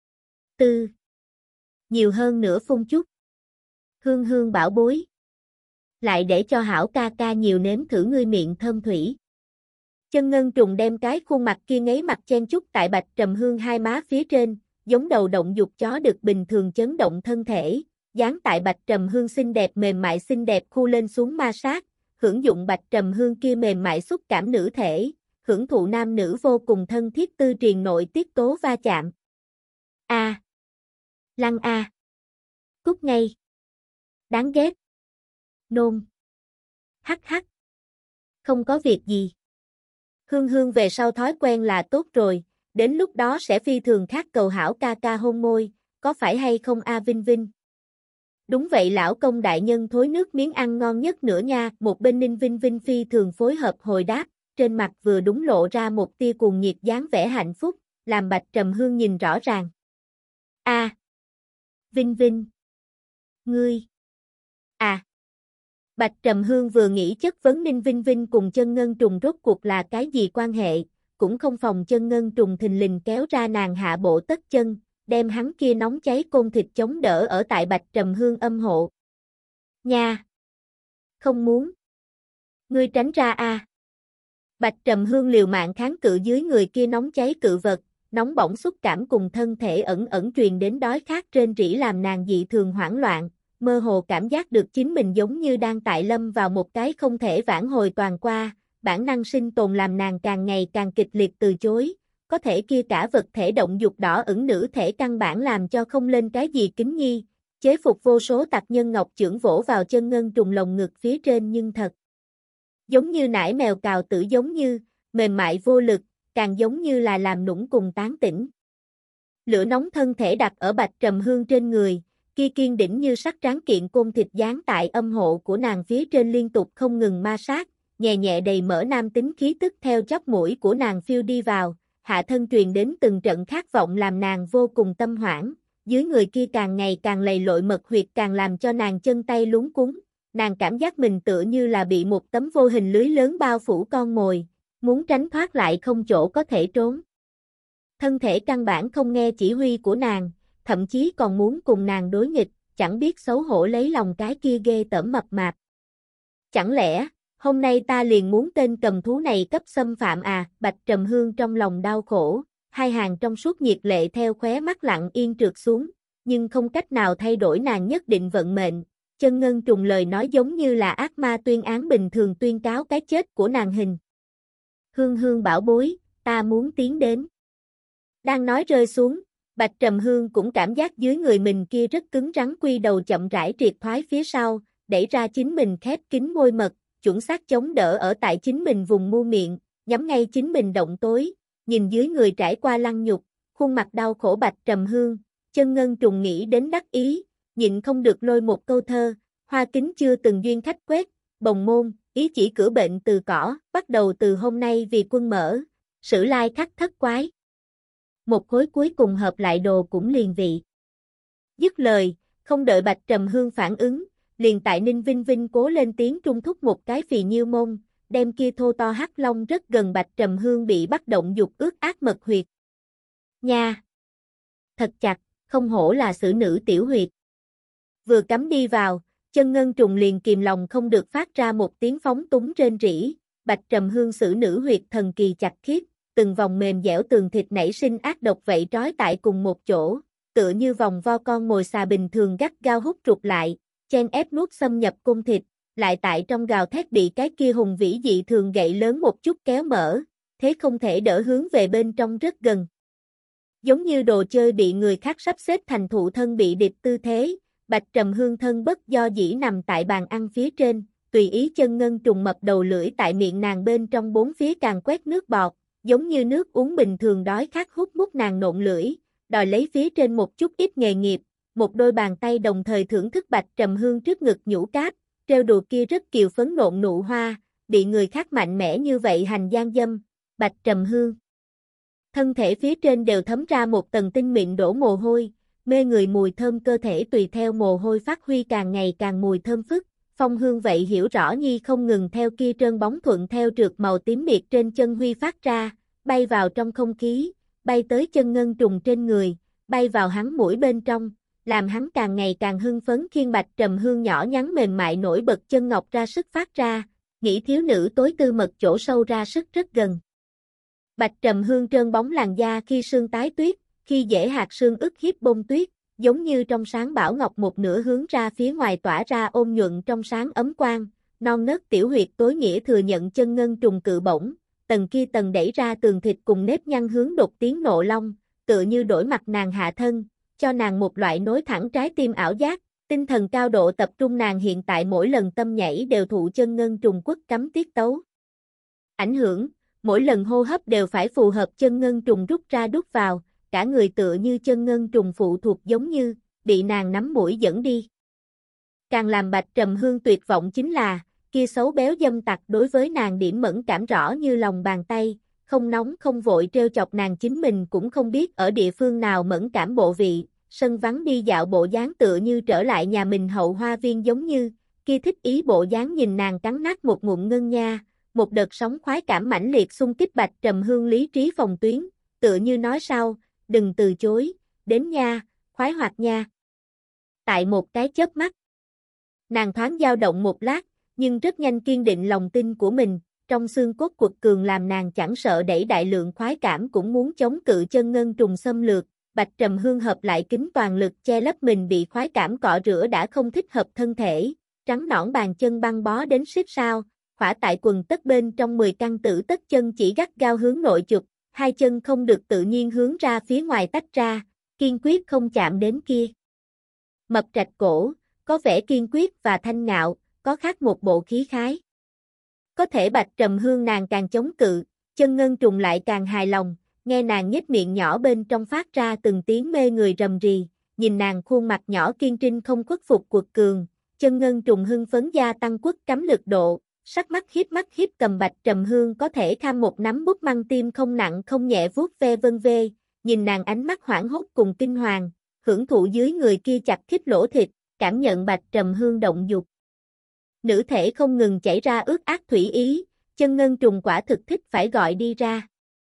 Tư. Nhiều hơn nữa phun chút. Hương Hương bảo bối. Lại để cho hảo ca ca nhiều nếm thử ngươi miệng thơm thủy. Chân ngân trùng đem cái khuôn mặt kia ngáy mặt chen chút tại Bạch Trầm Hương hai má phía trên, giống đầu động dục chó được bình thường chấn động thân thể, dán tại Bạch Trầm Hương xinh đẹp mềm mại xinh đẹp khu lên xuống ma sát, hưởng dụng Bạch Trầm Hương kia mềm mại xúc cảm nữ thể, hưởng thụ nam nữ vô cùng thân thiết tư truyền nội tiết tố va chạm. A. Lăng a. Cút ngay. Đáng ghét. Nôn. Hắc hắc. Không có việc gì. Hương Hương về sau thói quen là tốt rồi, đến lúc đó sẽ phi thường khát cầu hảo ca ca hôn môi, có phải hay không a Vinh Vinh? Đúng vậy lão công đại nhân thối nước miếng ăn ngon nhất nữa nha, một bên Ninh Vinh Vinh phi thường phối hợp hồi đáp, trên mặt vừa đúng lộ ra một tia cuồng nhiệt dáng vẻ hạnh phúc, làm Bạch Trầm Hương nhìn rõ ràng. A. À. Vinh Vinh. Ngươi. À. Bạch Trầm Hương vừa nghĩ chất vấn Ninh Vinh Vinh cùng chân ngân trùng rốt cuộc là cái gì quan hệ, cũng không phòng chân ngân trùng thình lình kéo ra nàng hạ bộ tất chân, đem hắn kia nóng cháy côn thịt chống đỡ ở tại Bạch Trầm Hương âm hộ. Nha! Không muốn! Ngươi tránh ra a! Bạch Trầm Hương liều mạng kháng cự dưới người kia nóng cháy cự vật, nóng bỏng xúc cảm cùng thân thể ẩn ẩn truyền đến đói khát trên rỉ làm nàng dị thường hoảng loạn, mơ hồ cảm giác được chính mình giống như đang tại lâm vào một cái không thể vãn hồi toàn qua, bản năng sinh tồn làm nàng càng ngày càng kịch liệt từ chối, có thể kia cả vật thể động dục đỏ ửng nữ thể căn bản làm cho không lên cái gì kính nhi, chế phục vô số tặc nhân ngọc chưởng vỗ vào chân ngân trùng lồng ngực phía trên nhưng thật. Giống như nải mèo cào tử giống như, mềm mại vô lực, càng giống như là làm nũng cùng tán tỉnh. Lửa nóng thân thể đặt ở Bạch Trầm Hương trên người, kia kiên đỉnh như sắt tráng kiện côn thịt dán tại âm hộ của nàng phía trên liên tục không ngừng ma sát, nhẹ nhẹ đầy mỡ nam tính khí tức theo chóp mũi của nàng phiêu đi vào, hạ thân truyền đến từng trận khát vọng làm nàng vô cùng tâm hoảng, dưới người kia càng ngày càng lầy lội mật huyệt càng làm cho nàng chân tay luống cuống, nàng cảm giác mình tựa như là bị một tấm vô hình lưới lớn bao phủ con mồi, muốn tránh thoát lại không chỗ có thể trốn. Thân thể căn bản không nghe chỉ huy của nàng, thậm chí còn muốn cùng nàng đối nghịch, chẳng biết xấu hổ lấy lòng cái kia ghê tởm mập mạp. Chẳng lẽ, hôm nay ta liền muốn tên cầm thú này cấp xâm phạm à, Bạch Trầm Hương trong lòng đau khổ, hai hàng trong suốt nhiệt lệ theo khóe mắt lặng yên trượt xuống, nhưng không cách nào thay đổi nàng nhất định vận mệnh, chân ngân trùng lời nói giống như là ác ma tuyên án bình thường tuyên cáo cái chết của nàng hình. Hương Hương bảo bối, ta muốn tiến đến. Đang nói rơi xuống, Bạch Trầm Hương cũng cảm giác dưới người mình kia rất cứng rắn quy đầu chậm rãi triệt thoái phía sau, đẩy ra chính mình khép kín môi mật, chuẩn xác chống đỡ ở tại chính mình vùng mu miệng, nhắm ngay chính mình động tối, nhìn dưới người trải qua lăng nhục, khuôn mặt đau khổ Bạch Trầm Hương, chân ngân trùng nghĩ đến đắc ý, nhịn không được lôi một câu thơ, hoa kính chưa từng duyên khách quét, bồng môn, ý chỉ cử bệnh từ cỏ, bắt đầu từ hôm nay vì quân mở, sử lai khắc thất quái. Một khối cuối cùng hợp lại đồ cũng liền vị. Dứt lời, không đợi Bạch Trầm Hương phản ứng, liền tại Ninh Vinh Vinh cố lên tiếng trung thúc một cái phì nhiêu mông, đem kia thô to hắc long rất gần Bạch Trầm Hương bị bắt động dục ướt át mật huyệt. Nha! Thật chặt, không hổ là xử nữ tiểu huyệt. Vừa cắm đi vào, chân ngân trùng liền kìm lòng không được phát ra một tiếng phóng túng rên rỉ, Bạch Trầm Hương xử nữ huyệt thần kỳ chặt khiết, từng vòng mềm dẻo tường thịt nảy sinh ác độc vậy trói tại cùng một chỗ, tựa như vòng vo con mồi xà bình thường gắt gao hút trục lại, chen ép nuốt xâm nhập cung thịt, lại tại trong gào thét bị cái kia hùng vĩ dị thường gậy lớn một chút kéo mở, thế không thể đỡ hướng về bên trong rất gần. Giống như đồ chơi bị người khác sắp xếp thành thụ thân bị điệp tư thế, Bạch Trầm Hương thân bất do dĩ nằm tại bàn ăn phía trên, tùy ý chân ngân trùng mập đầu lưỡi tại miệng nàng bên trong bốn phía càng quét nước bọt, giống như nước uống bình thường đói khát hút mút nàng nộn lưỡi, đòi lấy phía trên một chút ít nghề nghiệp, một đôi bàn tay đồng thời thưởng thức Bạch Trầm Hương trước ngực nhũ cáp, trêu đùa kia rất kiều phấn nộn nụ hoa, bị người khác mạnh mẽ như vậy hành gian dâm, Bạch Trầm Hương. Thân thể phía trên đều thấm ra một tầng tinh mịn đổ mồ hôi, mê người mùi thơm cơ thể tùy theo mồ hôi phát huy càng ngày càng mùi thơm phức, Phong Hương vậy hiểu rõ nhi không ngừng theo kia trơn bóng thuận theo trượt màu tím miệt trên chân huy phát ra, bay vào trong không khí, bay tới chân ngân trùng trên người, bay vào hắn mũi bên trong, làm hắn càng ngày càng hưng phấn khiêng Bạch Trầm Hương nhỏ nhắn mềm mại nổi bật chân ngọc ra sức phát ra, nghĩ thiếu nữ tối tư mật chỗ sâu ra sức rất gần. Bạch Trầm Hương trơn bóng làn da khi sương tái tuyết, khi dễ hạt sương ức hiếp bông tuyết, giống như trong sáng bảo ngọc một nửa hướng ra phía ngoài tỏa ra ôn nhuận trong sáng ấm quang, non nớt tiểu huyệt tối nghĩa thừa nhận chân ngân trùng cự bổng, tầng kia tầng đẩy ra tường thịt cùng nếp nhăn hướng đột tiếng nộ long, tựa như đổi mặt nàng hạ thân, cho nàng một loại nối thẳng trái tim ảo giác, tinh thần cao độ tập trung nàng hiện tại mỗi lần tâm nhảy đều thụ chân ngân trùng quất cắm tiết tấu. Ảnh hưởng, mỗi lần hô hấp đều phải phù hợp chân ngân trùng rút ra đút vào, cả người tựa như chân ngân trùng phụ thuộc giống như, bị nàng nắm mũi dẫn đi. Càng làm Bạch Trầm Hương tuyệt vọng chính là, kia xấu béo dâm tặc đối với nàng điểm mẫn cảm rõ như lòng bàn tay, không nóng không vội trêu chọc nàng chính mình cũng không biết ở địa phương nào mẫn cảm bộ vị, sân vắng đi dạo bộ dáng tựa như trở lại nhà mình hậu hoa viên giống như, kia thích ý bộ dáng nhìn nàng cắn nát một ngụm ngân nha, một đợt sóng khoái cảm mãnh liệt xung kích Bạch Trầm Hương lý trí phòng tuyến, tựa như nói sau, đừng từ chối, đến nha, khoái hoạt nha. Tại một cái chớp mắt, nàng thoáng dao động một lát, nhưng rất nhanh kiên định lòng tin của mình, trong xương cốt quật cường làm nàng chẳng sợ đẩy đại lượng khoái cảm cũng muốn chống cự chân ngân trùng xâm lược, Bạch Trầm Hương hợp lại kính toàn lực che lấp mình bị khoái cảm cọ rửa đã không thích hợp thân thể, trắng nõn bàn chân băng bó đến xít sao, khỏa tại quần tất bên trong mười căn tử tất chân chỉ gắt gao hướng nội chụp, hai chân không được tự nhiên hướng ra phía ngoài tách ra, kiên quyết không chạm đến kia. Mập trạch cổ, có vẻ kiên quyết và thanh ngạo, có khác một bộ khí khái. Có thể Bạch Trầm Hương nàng càng chống cự, chân ngân trùng lại càng hài lòng, nghe nàng nhếch miệng nhỏ bên trong phát ra từng tiếng mê người rầm rì, nhìn nàng khuôn mặt nhỏ kiên trinh không khuất phục quật cường, chân ngân trùng hưng phấn gia tăng quất cắm lực độ, sắc mắt hiếp mắt hiếp cầm Bạch Trầm Hương có thể kham một nắm bút măng tim không nặng không nhẹ vuốt ve vân vê, nhìn nàng ánh mắt hoảng hốt cùng kinh hoàng, hưởng thụ dưới người kia chặt khít lỗ thịt, cảm nhận Bạch Trầm Hương động dục. Nữ thể không ngừng chảy ra ướt át thủy ý, chân ngân trùng quả thực thích phải gọi đi ra.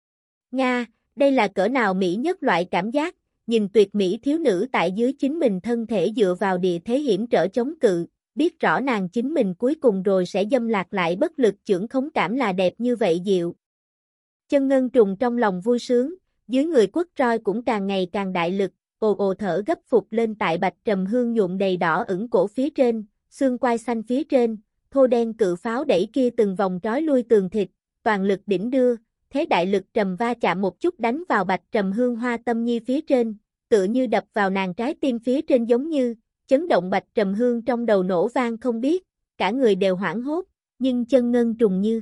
Nga, đây là cỡ nào mỹ nhất loại cảm giác, nhìn tuyệt mỹ thiếu nữ tại dưới chính mình thân thể dựa vào địa thế hiểm trở chống cự, biết rõ nàng chính mình cuối cùng rồi sẽ dâm lạc lại bất lực chưởng khống cảm là đẹp như vậy dịu. Chân ngân trùng trong lòng vui sướng, dưới người quất roi cũng càng ngày càng đại lực, ồ ồ thở gấp phục lên tại Bạch Trầm Hương nhuộm đầy đỏ ửng cổ phía trên, xương quai xanh phía trên, thô đen cự pháo đẩy kia từng vòng trói lui tường thịt, toàn lực đỉnh đưa, thế đại lực trầm va chạm một chút đánh vào Bạch Trầm Hương hoa tâm nhi phía trên, tựa như đập vào nàng trái tim phía trên giống như, chấn động Bạch Trầm Hương trong đầu nổ vang không biết, cả người đều hoảng hốt, nhưng chân ngân trùng như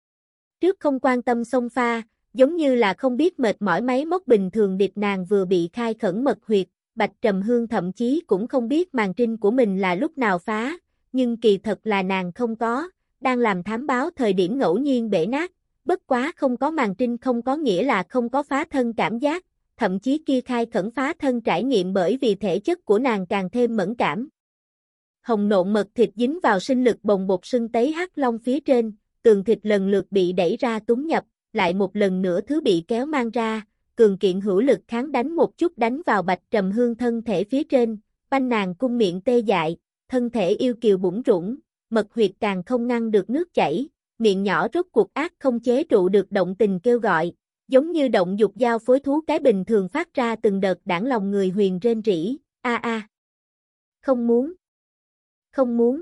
trước không quan tâm xông pha, giống như là không biết mệt mỏi máy móc bình thường điệp nàng vừa bị khai khẩn mật huyệt, Bạch Trầm Hương thậm chí cũng không biết màn trinh của mình là lúc nào phá, nhưng kỳ thật là nàng không có, đang làm thám báo thời điểm ngẫu nhiên bể nát, bất quá không có màn trinh không có nghĩa là không có phá thân cảm giác, thậm chí kia khai khẩn phá thân trải nghiệm bởi vì thể chất của nàng càng thêm mẫn cảm. Hồng nộn mật thịt dính vào sinh lực bồng bột sưng tấy hắc long phía trên, tường thịt lần lượt bị đẩy ra túng nhập, lại một lần nữa thứ bị kéo mang ra, cường kiện hữu lực kháng đánh một chút đánh vào Bạch Trầm Hương thân thể phía trên, banh nàng cung miệng tê dại, thân thể yêu kiều bủn rủn, mật huyệt càng không ngăn được nước chảy, miệng nhỏ rốt cuộc ác không chế trụ được động tình kêu gọi, giống như động dục giao phối thú cái bình thường phát ra từng đợt đãng lòng người huyền rên rỉ, a a. Không muốn. Không muốn.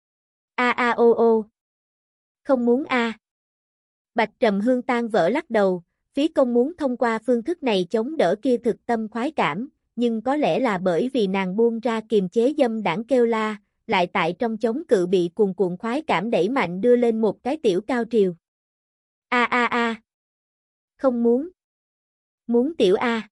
A a ô ô. Không muốn a. Bạch Trầm Hương tan vỡ lắc đầu, phí công muốn thông qua phương thức này chống đỡ kia thực tâm khoái cảm, nhưng có lẽ là bởi vì nàng buông ra kiềm chế dâm đãng kêu la, lại tại trong chống cự bị cuồn cuộn khoái cảm đẩy mạnh đưa lên một cái tiểu cao triều. A a a. Không muốn. Muốn tiểu a.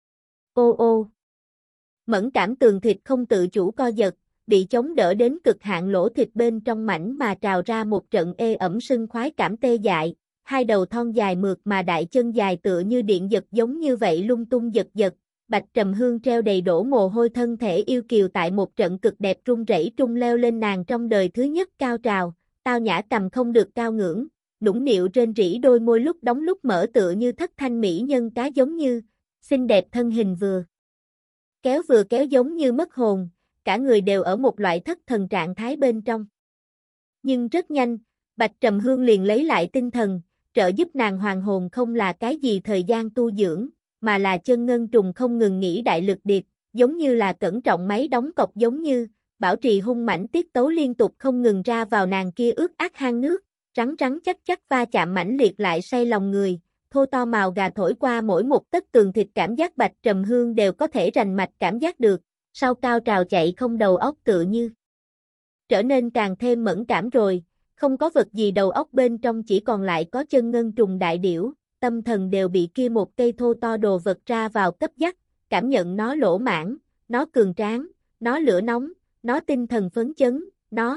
Ô ô. Mẫn cảm tường thịt không tự chủ co giật, bị chống đỡ đến cực hạn lỗ thịt bên trong mảnh mà trào ra một trận ê ẩm sưng khoái cảm tê dại, hai đầu thon dài mượt mà đại chân dài tựa như điện giật giống như vậy lung tung giật giật, Bạch Trầm Hương treo đầy đổ mồ hôi thân thể yêu kiều tại một trận cực đẹp rung rẩy trung leo lên nàng trong đời thứ nhất cao trào, tao nhã cầm không được cao ngưỡng, nũng nịu trên rỉ đôi môi lúc đóng lúc mở tựa như thất thanh mỹ nhân cá giống như, xinh đẹp thân hình vừa kéo vừa kéo giống như mất hồn, cả người đều ở một loại thất thần trạng thái bên trong. Nhưng rất nhanh, Bạch Trầm Hương liền lấy lại tinh thần, trợ giúp nàng hoàn hồn không là cái gì thời gian tu dưỡng, mà là chân ngân trùng không ngừng nghỉ đại lực điệp, giống như là cẩn trọng máy đóng cọc giống như, bảo trì hung mãnh tiết tấu liên tục không ngừng ra vào nàng kia ướt át hang nước, rắn rắn chắc chắc va chạm mãnh liệt lại say lòng người, thô to màu gà thổi qua mỗi một tấc tường thịt cảm giác Bạch Trầm Hương đều có thể rành mạch cảm giác được, sau cao trào chạy không đầu óc tựa như trở nên càng thêm mẫn cảm rồi, không có vật gì đầu óc bên trong chỉ còn lại có chân ngân trùng đại điểu, tâm thần đều bị kia một cây thô to đồ vật ra vào cấp dắt, cảm nhận nó lỗ mãn, nó cường tráng, nó lửa nóng, nó tinh thần phấn chấn, nó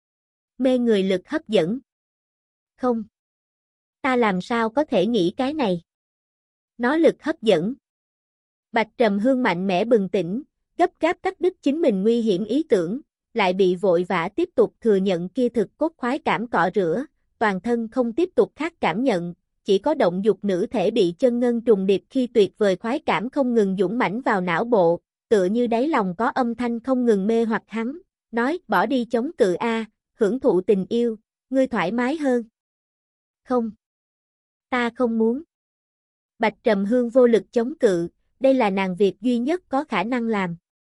mê người lực hấp dẫn. Không. Ta làm sao có thể nghĩ cái này? Nó lực hấp dẫn. Bạch Trầm Hương mạnh mẽ bừng tỉnh, gấp gáp cắt đứt chính mình nguy hiểm ý tưởng, lại bị vội vã tiếp tục thừa nhận kia thực cốt khoái cảm cọ rửa, toàn thân không tiếp tục khác cảm nhận, chỉ có động dục nữ thể bị chân ngân trùng điệp khi tuyệt vời khoái cảm không ngừng dũng mãnh vào não bộ, tựa như đáy lòng có âm thanh không ngừng mê hoặc hắn, nói bỏ đi chống cự a, hưởng thụ tình yêu, ngươi thoải mái hơn. Không. Ta không muốn. Bạch Trầm Hương vô lực chống cự, đây là nàng việc duy nhất có khả năng làm.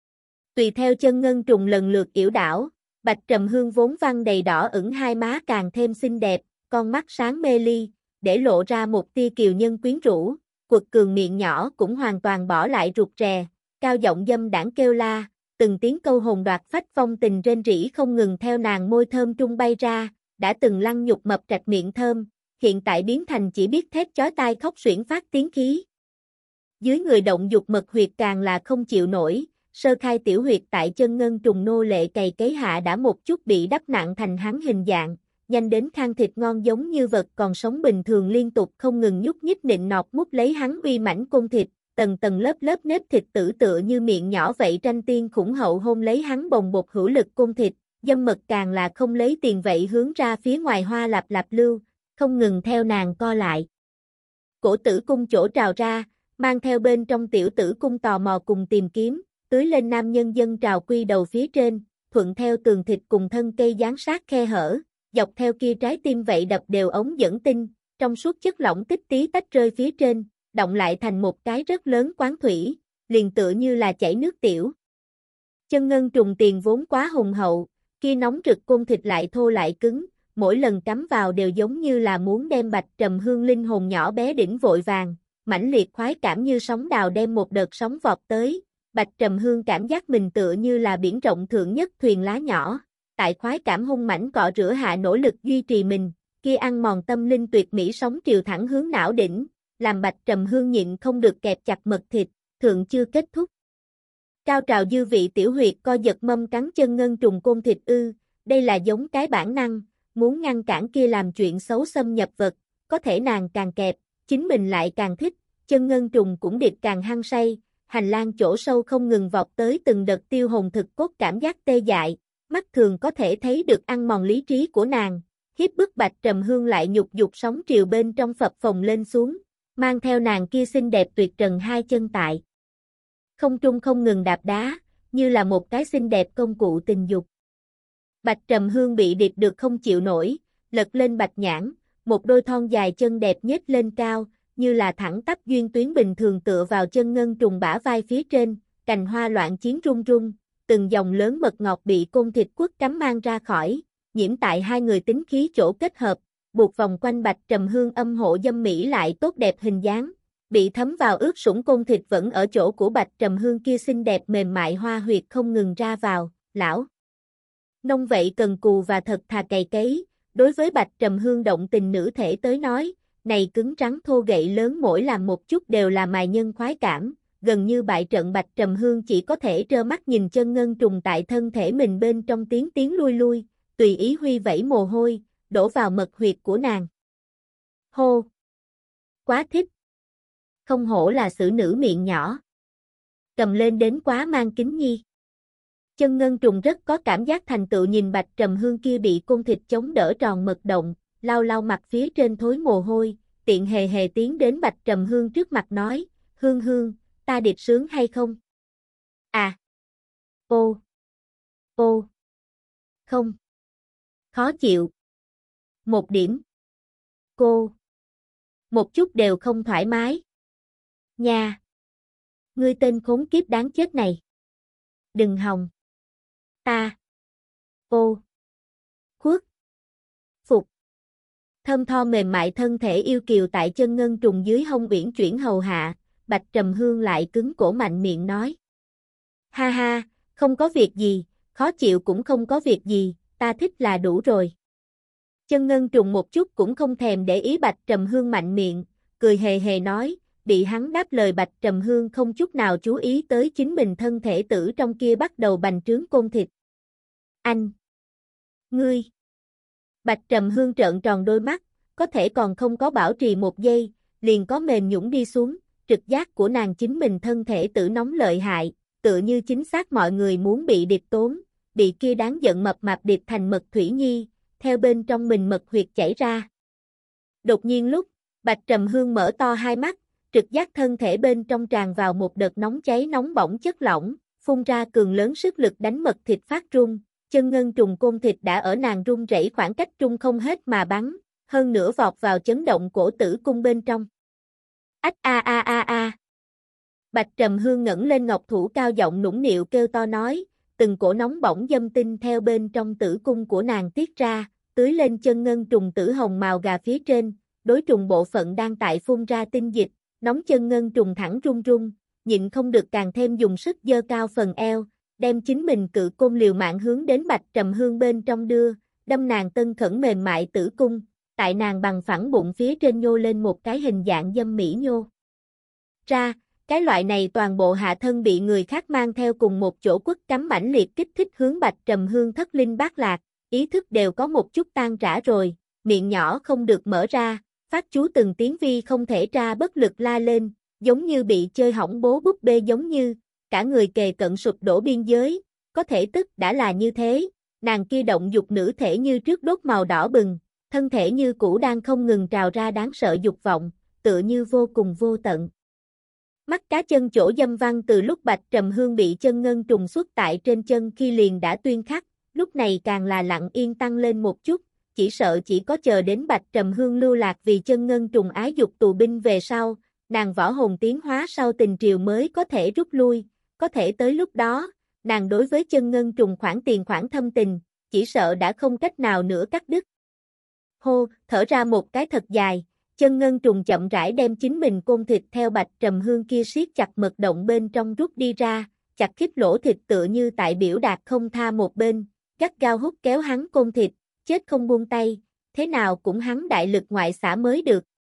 Tùy theo chân ngân trùng lần lượt yểu đảo, Bạch Trầm Hương vốn văn đầy đỏ ửng hai má càng thêm xinh đẹp, con mắt sáng mê ly, để lộ ra một tia kiều nhân quyến rũ, quật cường miệng nhỏ cũng hoàn toàn bỏ lại rụt rè, cao giọng dâm đãng kêu la, từng tiếng câu hồn đoạt phách phong tình rên rỉ không ngừng theo nàng môi thơm trung bay ra, đã từng lăng nhục mập trạch miệng thơm, hiện tại biến thành chỉ biết thét chói tai khóc suyễn phát tiếng khí. Dưới người động dục mật huyệt càng là không chịu nổi, sơ khai tiểu huyệt tại chân ngân trùng nô lệ cày cấy hạ đã một chút bị đắp nặng thành hắn hình dạng, nhanh đến khang thịt ngon giống như vật còn sống bình thường liên tục không ngừng nhúc nhích nịnh nọt mút lấy hắn uy mãnh côn thịt, tầng tầng lớp lớp nếp thịt tử tựa như miệng nhỏ vậy tranh tiên khủng hậu hôn lấy hắn bồng bột hữu lực côn thịt, dâm mật càng là không lấy tiền vậy hướng ra phía ngoài hoa lạp lạp lưu, không ngừng theo nàng co lại. Cổ tử cung chỗ trào ra, mang theo bên trong tiểu tử cung tò mò cùng tìm kiếm, tưới lên nam nhân dân trào quy đầu phía trên, thuận theo tường thịt cùng thân cây dán sát khe hở, dọc theo kia trái tim vậy đập đều ống dẫn tinh, trong suốt chất lỏng tích tí tách rơi phía trên, động lại thành một cái rất lớn quán thủy, liền tựa như là chảy nước tiểu. Chân ngân trùng tiền vốn quá hùng hậu, kia nóng rực côn thịt lại thô lại cứng, mỗi lần cắm vào đều giống như là muốn đem Bạch Trầm Hương linh hồn nhỏ bé đỉnh vội vàng, mãnh liệt khoái cảm như sóng đào đem một đợt sóng vọt tới, Bạch Trầm Hương cảm giác mình tựa như là biển rộng thượng nhất thuyền lá nhỏ, tại khoái cảm hung mãnh cọ rửa hạ nỗ lực duy trì mình, kia ăn mòn tâm linh tuyệt mỹ sóng triều thẳng hướng não đỉnh, làm Bạch Trầm Hương nhịn không được kẹp chặt mật thịt, thượng chưa kết thúc. Cao trào dư vị tiểu huyệt co giật mâm cắn chân ngân trùng côn thịt ư, đây là giống cái bản năng, muốn ngăn cản kia làm chuyện xấu xâm nhập vật, có thể nàng càng kẹp, chính mình lại càng thích, chân ngân trùng cũng điệp càng hăng say, hành lang chỗ sâu không ngừng vọt tới từng đợt tiêu hồn thực cốt cảm giác tê dại, mắt thường có thể thấy được ăn mòn lý trí của nàng, hiếp bức Bạch Trầm Hương lại nhục dục sóng triều bên trong phập phồng lên xuống, mang theo nàng kia xinh đẹp tuyệt trần hai chân tại không trung không ngừng đạp đá, như là một cái xinh đẹp công cụ tình dục. Bạch Trầm Hương bị điệp được không chịu nổi, lật lên bạch nhãn, một đôi thon dài chân đẹp nhếch lên cao, như là thẳng tắp duyên tuyến bình thường tựa vào chân ngân trùng bả vai phía trên, cành hoa loạn chiến rung rung, từng dòng lớn mật ngọt bị côn thịt quất cắm mang ra khỏi, nhiễm tại hai người tính khí chỗ kết hợp, buộc vòng quanh Bạch Trầm Hương âm hộ dâm mỹ lại tốt đẹp hình dáng, bị thấm vào ướt sũng côn thịt vẫn ở chỗ của Bạch Trầm Hương kia xinh đẹp mềm mại hoa huyệt không ngừng ra vào, lão nông vậy cần cù và thật thà cày cấy, đối với Bạch Trầm Hương động tình nữ thể tới nói, này cứng rắn thô gậy lớn mỗi làm một chút đều là mài nhân khoái cảm, gần như bại trận Bạch Trầm Hương chỉ có thể trơ mắt nhìn chân ngân trùng tại thân thể mình bên trong tiếng tiếng lui lui, tùy ý huy vẩy mồ hôi, đổ vào mật huyệt của nàng. Hô! Quá thích! Không hổ là xử nữ miệng nhỏ. Cầm lên đến quá mang kính nhi. Chân ngân trùng rất có cảm giác thành tựu nhìn Bạch Trầm Hương kia bị côn thịt chống đỡ tròn mật động, lau lau mặt phía trên thối mồ hôi, tiện hề hề tiến đến Bạch Trầm Hương trước mặt nói, Hương Hương, ta điệp sướng hay không? À! Ô! Ô! Không! Khó chịu! Một điểm! Cô! Một chút đều không thoải mái! Nha! Ngươi tên khốn kiếp đáng chết này! Đừng hòng! Ta! Ô! Khuất! Phục! Thơm tho mềm mại thân thể yêu kiều tại chân ngân trùng dưới hông uyển chuyển hầu hạ, Bạch Trầm Hương lại cứng cổ mạnh miệng nói. Ha ha, không có việc gì, khó chịu cũng không có việc gì, ta thích là đủ rồi. Chân ngân trùng một chút cũng không thèm để ý Bạch Trầm Hương mạnh miệng, cười hề hề nói, bị hắn đáp lời Bạch Trầm Hương không chút nào chú ý tới chính mình thân thể tử trong kia bắt đầu bành trướng côn thịt. Anh! Ngươi! Bạch Trầm Hương trợn tròn đôi mắt, có thể còn không có bảo trì một giây, liền có mềm nhũn đi xuống, trực giác của nàng chính mình thân thể tử nóng lợi hại, tựa như chính xác mọi người muốn bị điệp tốn, bị kia đáng giận mập mạp điệp thành mật thủy nhi, theo bên trong mình mật huyệt chảy ra. Đột nhiên lúc, Bạch Trầm Hương mở to hai mắt, trực giác thân thể bên trong tràn vào một đợt nóng cháy nóng bỏng chất lỏng, phun ra cường lớn sức lực đánh mật thịt phát run, chân ngân trùng côn thịt đã ở nàng run rẩy khoảng cách trung không hết mà bắn, hơn nữa vọt vào chấn động cổ tử cung bên trong. Ách a a a a. Bạch Trầm Hương ngẩng lên ngọc thủ cao giọng nũng nịu kêu to nói, từng cổ nóng bỏng dâm tinh theo bên trong tử cung của nàng tiết ra, tưới lên chân ngân trùng tử hồng màu gà phía trên, đối trùng bộ phận đang tại phun ra tinh dịch, nóng chân ngân trùng thẳng run run, nhịn không được càng thêm dùng sức giơ cao phần eo, đem chính mình cự côn liều mạng hướng đến Bạch Trầm Hương bên trong đưa, đâm nàng tân khẩn mềm mại tử cung, tại nàng bằng phẳng bụng phía trên nhô lên một cái hình dạng dâm mỹ nhô. Ra, cái loại này toàn bộ hạ thân bị người khác mang theo cùng một chỗ quất cắm mãnh liệt kích thích hướng Bạch Trầm Hương thất linh bát lạc, ý thức đều có một chút tan rã rồi, miệng nhỏ không được mở ra, phát chú từng tiếng vi không thể ra bất lực la lên, giống như bị chơi hỏng bố búp bê giống như, cả người kề cận sụp đổ biên giới, có thể tức đã là như thế, nàng kia động dục nữ thể như trước đốt màu đỏ bừng, thân thể như cũ đang không ngừng trào ra đáng sợ dục vọng, tựa như vô cùng vô tận. Mắt cá chân chỗ dâm văn từ lúc Bạch Trầm Hương bị chân ngân trùng xuất tại trên chân khi liền đã tuyên khắc, lúc này càng là lặng yên tăng lên một chút, chỉ sợ chỉ có chờ đến Bạch Trầm Hương lưu lạc vì chân ngân trùng ái dục tù binh về sau, nàng võ hồn tiến hóa sau tình triều mới có thể rút lui, có thể tới lúc đó, nàng đối với chân ngân trùng khoản tiền khoản thâm tình, chỉ sợ đã không cách nào nữa cắt đứt. Hô, thở ra một cái thật dài, chân ngân trùng chậm rãi đem chính mình côn thịt theo Bạch Trầm Hương kia siết chặt mật động bên trong rút đi ra, chặt khít lỗ thịt tựa như tại biểu đạt không tha một bên, gắt gao hút kéo hắn côn thịt, chết không buông tay, thế nào cũng hắn đại lực ngoại xả mới được.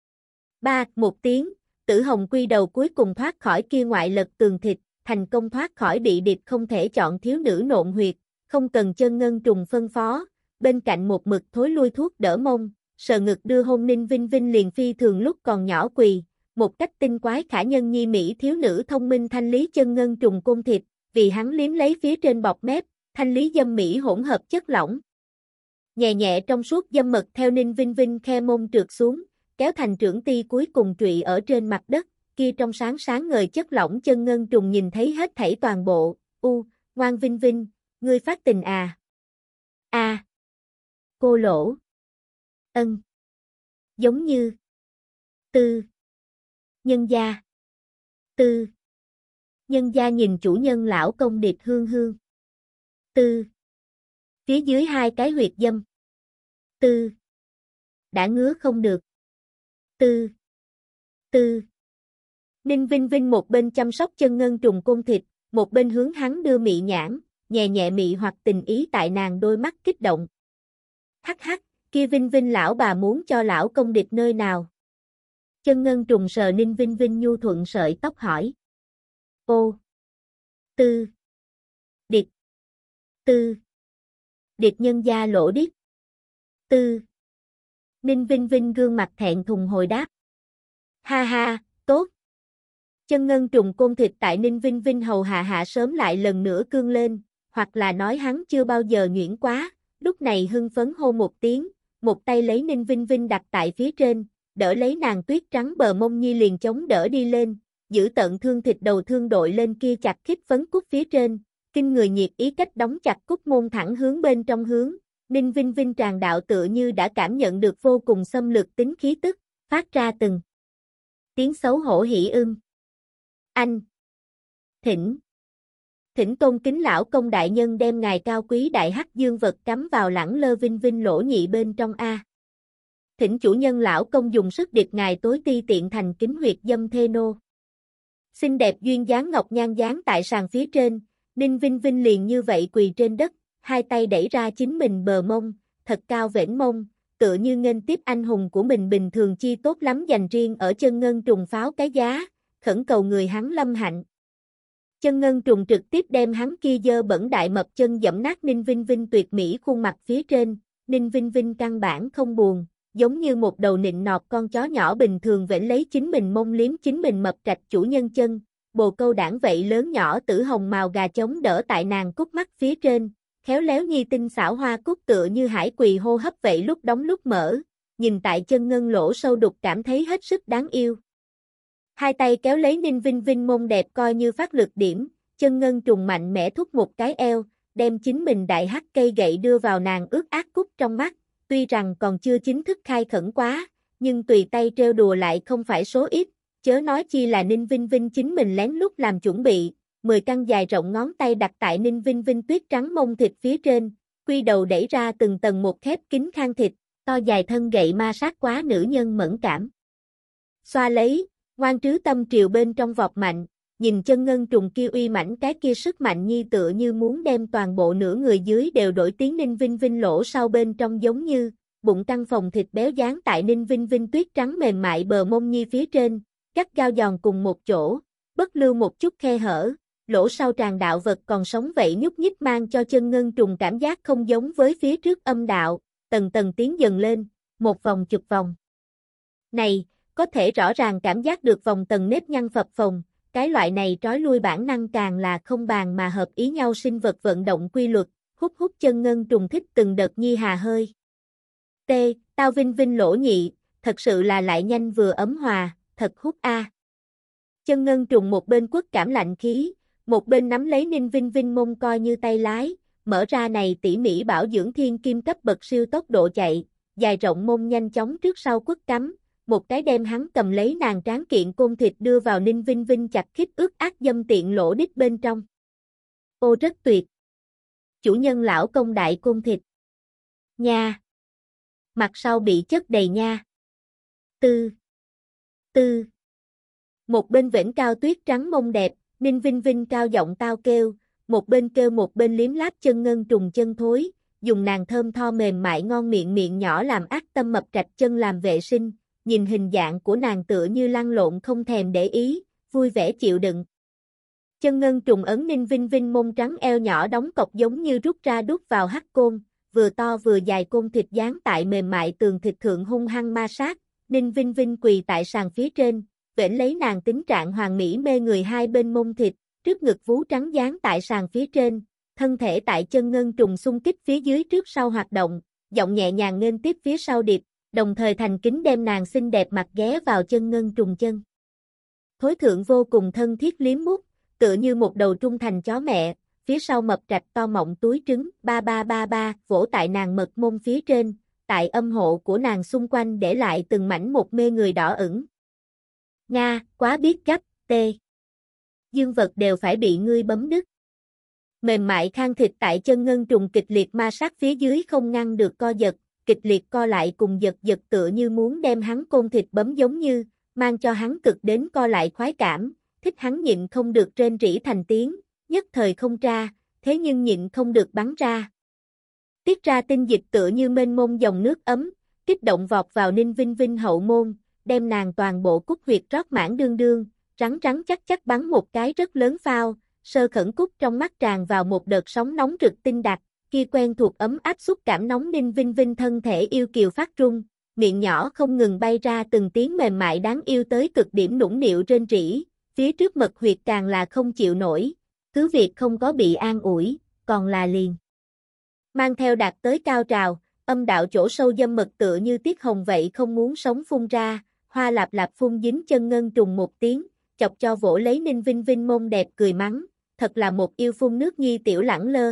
Ba, một tiếng, Tử Hồng Quy đầu cuối cùng thoát khỏi kia ngoại lật tường thịt, thành công thoát khỏi bị điệp không thể chọn thiếu nữ nộn huyệt, không cần chân ngân trùng phân phó, bên cạnh một mực thối lui thuốc đỡ mông, sờ ngực đưa hôn Ninh Vinh Vinh liền phi thường lúc còn nhỏ quỳ, một cách tinh quái khả nhân nhi mỹ thiếu nữ thông minh thanh lý chân ngân trùng côn thịt, vì hắn liếm lấy phía trên bọc mép, thanh lý dâm mỹ hỗn hợp chất lỏng. Nhẹ nhẹ trong suốt dâm mật theo Ninh Vinh Vinh khe mông trượt xuống, kéo thành trưởng ti cuối cùng trụy ở trên mặt đất, kia trong sáng sáng ngời chất lỏng chân ngân trùng nhìn thấy hết thảy toàn bộ, u, ngoan Vinh Vinh, ngươi phát tình à? A. À. Cô lỗ. Ân. Giống như. Tư. Nhân gia. Tư. Nhân gia nhìn chủ nhân lão công điệp hương hương. Tư. Phía dưới hai cái huyệt dâm. Tư. Đã ngứa không được. Tư. Tư. Ninh Vinh Vinh một bên chăm sóc chân ngân trùng côn thịt, một bên hướng hắn đưa mị nhãn, nhẹ nhẹ mị hoặc tình ý tại nàng đôi mắt kích động. Hắc hắc, kia Vinh Vinh lão bà muốn cho lão công điệp nơi nào? Chân ngân trùng sờ Ninh Vinh Vinh nhu thuận sợi tóc hỏi. Ô. Tư. Điệp. Tư. Điệp nhân gia lỗ điệp. Tư. Ninh Vinh Vinh gương mặt thẹn thùng hồi đáp. Ha ha, tốt. Chân ngân trùng côn thịt tại Ninh Vinh Vinh hầu hạ hạ sớm lại lần nữa cương lên, hoặc là nói hắn chưa bao giờ nhuyễn quá, lúc này hưng phấn hô một tiếng, một tay lấy Ninh Vinh Vinh đặt tại phía trên, đỡ lấy nàng tuyết trắng bờ mông nhi liền chống đỡ đi lên, giữ tận thương thịt đầu thương đội lên kia chặt khít phấn cúc phía trên, kinh người nhiệt ý cách đóng chặt cúc môn thẳng hướng bên trong hướng, Ninh Vinh Vinh tràn đạo tựa như đã cảm nhận được vô cùng xâm lược tính khí tức, phát ra từng tiếng xấu hổ hỉ ưm. Anh. Thỉnh. Thỉnh tôn kính lão công đại nhân đem ngài cao quý đại hắc dương vật cắm vào lẳng lơ Vinh Vinh lỗ nhị bên trong A. Thỉnh chủ nhân lão công dùng sức điệp ngài tối ti tiện thành kính huyệt dâm thê nô. Xinh đẹp duyên dáng ngọc nhan dáng tại sàn phía trên, Ninh Vinh Vinh liền như vậy quỳ trên đất, hai tay đẩy ra chính mình bờ mông, thật cao vểnh mông, tựa như nghênh tiếp anh hùng của mình bình thường chi tốt lắm dành riêng ở chân ngân trùng pháo cái giá, khẩn cầu người hắn lâm hạnh. Chân ngân trùng trực tiếp đem hắn kia dơ bẩn đại mập chân dẫm nát Ninh Vinh Vinh tuyệt mỹ khuôn mặt phía trên, Ninh Vinh Vinh căn bản không buồn, giống như một đầu nịnh nọt con chó nhỏ bình thường vểnh lấy chính mình mông liếm chính mình mập trạch chủ nhân chân, bồ câu đảng vậy lớn nhỏ tử hồng màu gà chống đỡ tại nàng cúc mắt phía trên, khéo léo nhi tinh xảo hoa cúc tựa như hải quỳ hô hấp vậy lúc đóng lúc mở, nhìn tại chân ngân lỗ sâu đục cảm thấy hết sức đáng yêu. Hai tay kéo lấy Ninh Vinh Vinh mông đẹp coi như phát lực điểm, chân ngân trùng mạnh mẽ thúc một cái eo, đem chính mình đại hắc cây gậy đưa vào nàng ướt át cúc trong mắt, tuy rằng còn chưa chính thức khai khẩn quá, nhưng tùy tay trêu đùa lại không phải số ít, chớ nói chi là Ninh Vinh Vinh chính mình lén lút làm chuẩn bị, mười căn dài rộng ngón tay đặt tại Ninh Vinh Vinh tuyết trắng mông thịt phía trên, quy đầu đẩy ra từng tầng một khép kín khang thịt, to dài thân gậy ma sát quá nữ nhân mẫn cảm. Xoa lấy, ngoan trứ tâm triều bên trong vọt mạnh, nhìn chân ngân trùng kia uy mãnh cái kia sức mạnh nhi tựa như muốn đem toàn bộ nửa người dưới đều đổi tiếng Ninh Vinh Vinh lỗ sau bên trong giống như, bụng căng phòng thịt béo dán tại Ninh Vinh Vinh tuyết trắng mềm mại bờ mông nhi phía trên, cắt gao giòn cùng một chỗ, bất lưu một chút khe hở, lỗ sau tràn đạo vật còn sống vậy nhúc nhích mang cho chân ngân trùng cảm giác không giống với phía trước âm đạo, tầng tầng tiến dần lên, một vòng chục vòng. Này, có thể rõ ràng cảm giác được vòng tầng nếp nhăn phập phồng, cái loại này trói lui bản năng càng là không bàn mà hợp ý nhau sinh vật vận động quy luật, hút hút chân ngân trùng thích từng đợt nhi hà hơi. T, tao Vinh Vinh lỗ nhị, thật sự là lại nhanh vừa ấm hòa, thật hút a. À. Chân ngân trùng một bên quất cảm lạnh khí, một bên nắm lấy Ninh Vinh Vinh mông coi như tay lái, mở ra này tỉ mỉ bảo dưỡng thiên kim cấp bậc siêu tốc độ chạy, dài rộng mông nhanh chóng trước sau quất cắm, một cái đem hắn cầm lấy nàng tráng kiện côn thịt đưa vào Ninh Vinh Vinh chặt khít ướt át dâm tiện lỗ đít bên trong. Ô rất tuyệt. Chủ nhân lão công đại côn thịt. Nha. Mặt sau bị chất đầy nha. Tư. Tư. Một bên vểnh cao tuyết trắng mông đẹp, Ninh Vinh Vinh cao giọng tao kêu, một bên kêu một bên liếm láp chân ngân trùng chân thối, dùng nàng thơm tho mềm mại ngon miệng miệng nhỏ làm ác tâm mập trạch chân làm vệ sinh, nhìn hình dạng của nàng tựa như lăn lộn không thèm để ý, vui vẻ chịu đựng. Chân ngân trùng ấn Ninh Vinh Vinh mông trắng eo nhỏ đóng cọc giống như rút ra đút vào hắc côn, vừa to vừa dài côn thịt dán tại mềm mại tường thịt thượng hung hăng ma sát, Ninh Vinh Vinh quỳ tại sàn phía trên, vểnh lấy nàng tính trạng hoàn mỹ mê người hai bên mông thịt, trước ngực vú trắng dán tại sàn phía trên, thân thể tại chân ngân trùng xung kích phía dưới trước sau hoạt động, giọng nhẹ nhàng nghênh tiếp phía sau điệp, đồng thời thành kính đem nàng xinh đẹp mặt ghé vào chân ngân trùng chân. Thối thượng vô cùng thân thiết liếm mút, tựa như một đầu trung thành chó mẹ, phía sau mập trạch to mọng túi trứng, ba ba ba ba, vỗ tại nàng mật môn phía trên, tại âm hộ của nàng xung quanh để lại từng mảnh một mê người đỏ ửng. Nga, quá biết gấp, tê. Dương vật đều phải bị ngươi bấm đứt. Mềm mại khang thịt tại chân ngân trùng kịch liệt ma sát phía dưới không ngăn được co giật, kịch liệt co lại cùng giật giật tựa như muốn đem hắn côn thịt bấm giống như, mang cho hắn cực đến co lại khoái cảm, thích hắn nhịn không được rên rỉ thành tiếng, nhất thời không ra, thế nhưng nhịn không được bắn ra. Tiết ra tinh dịch tựa như mênh mông dòng nước ấm, kích động vọt vào Ninh Vinh Vinh hậu môn, đem nàng toàn bộ cúc huyệt rót mãn đương đương, rắn rắn chắc chắc bắn một cái rất lớn phao, sơ khẩn cúc trong mắt tràn vào một đợt sóng nóng rực tinh đặc, kia quen thuộc ấm áp xúc cảm nóng Ninh Vinh Vinh thân thể yêu kiều phát rung, miệng nhỏ không ngừng bay ra từng tiếng mềm mại đáng yêu tới cực điểm nũng nịu rên rỉ, phía trước mật huyệt càng là không chịu nổi, cứ việc không có bị an ủi, còn là liền. Mang theo đạt tới cao trào, âm đạo chỗ sâu dâm mật tựa như tiết hồng vậy không muốn sống phun ra, hoa lạp lạp phun dính chân ngân trùng một tiếng, chọc cho vỗ lấy Ninh Vinh Vinh mông đẹp cười mắng, thật là một yêu phun nước nhi tiểu lẳng lơ.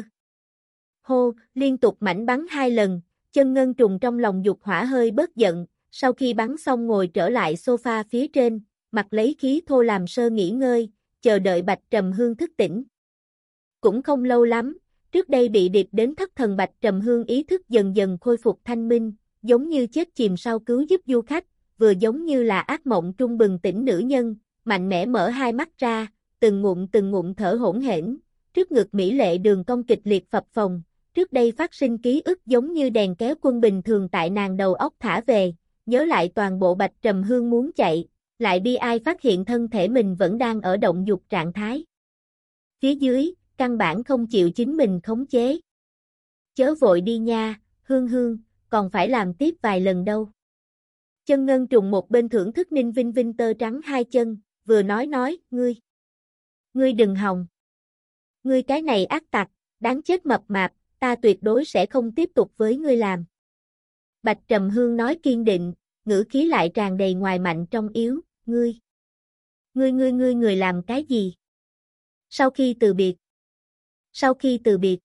Hô, liên tục mảnh bắn hai lần, chân ngân trùng trong lòng dục hỏa hơi bớt giận, sau khi bắn xong ngồi trở lại sofa phía trên, mặt lấy khí thô làm sơ nghỉ ngơi, chờ đợi Bạch Trầm Hương thức tỉnh. Cũng không lâu lắm, trước đây bị điệp đến thất thần Bạch Trầm Hương ý thức dần dần khôi phục thanh minh, giống như chết chìm sau cứu giúp du khách, vừa giống như là ác mộng trung bừng tỉnh nữ nhân, mạnh mẽ mở hai mắt ra, từng ngụm từng ngụm thở hỗn hển, trước ngực mỹ lệ đường cong kịch liệt phập phồng, trước đây phát sinh ký ức giống như đèn kéo quân bình thường tại nàng đầu óc thả về, nhớ lại toàn bộ Bạch Trầm Hương muốn chạy, lại bi ai phát hiện thân thể mình vẫn đang ở động dục trạng thái. Phía dưới, căn bản không chịu chính mình khống chế. Chớ vội đi nha, Hương Hương, còn phải làm tiếp vài lần đâu. Chân ngân trùng một bên thưởng thức Ninh Vinh Vinh tơ trắng hai chân, vừa nói nói, ngươi. Ngươi đừng hòng. Ngươi cái này ác tặc, đáng chết mập mạp, ta tuyệt đối sẽ không tiếp tục với ngươi làm. Bạch Trầm Hương nói kiên định, ngữ khí lại tràn đầy ngoài mạnh trong yếu, ngươi. Ngươi ngươi ngươi người làm cái gì? Sau khi từ biệt. Sau khi từ biệt.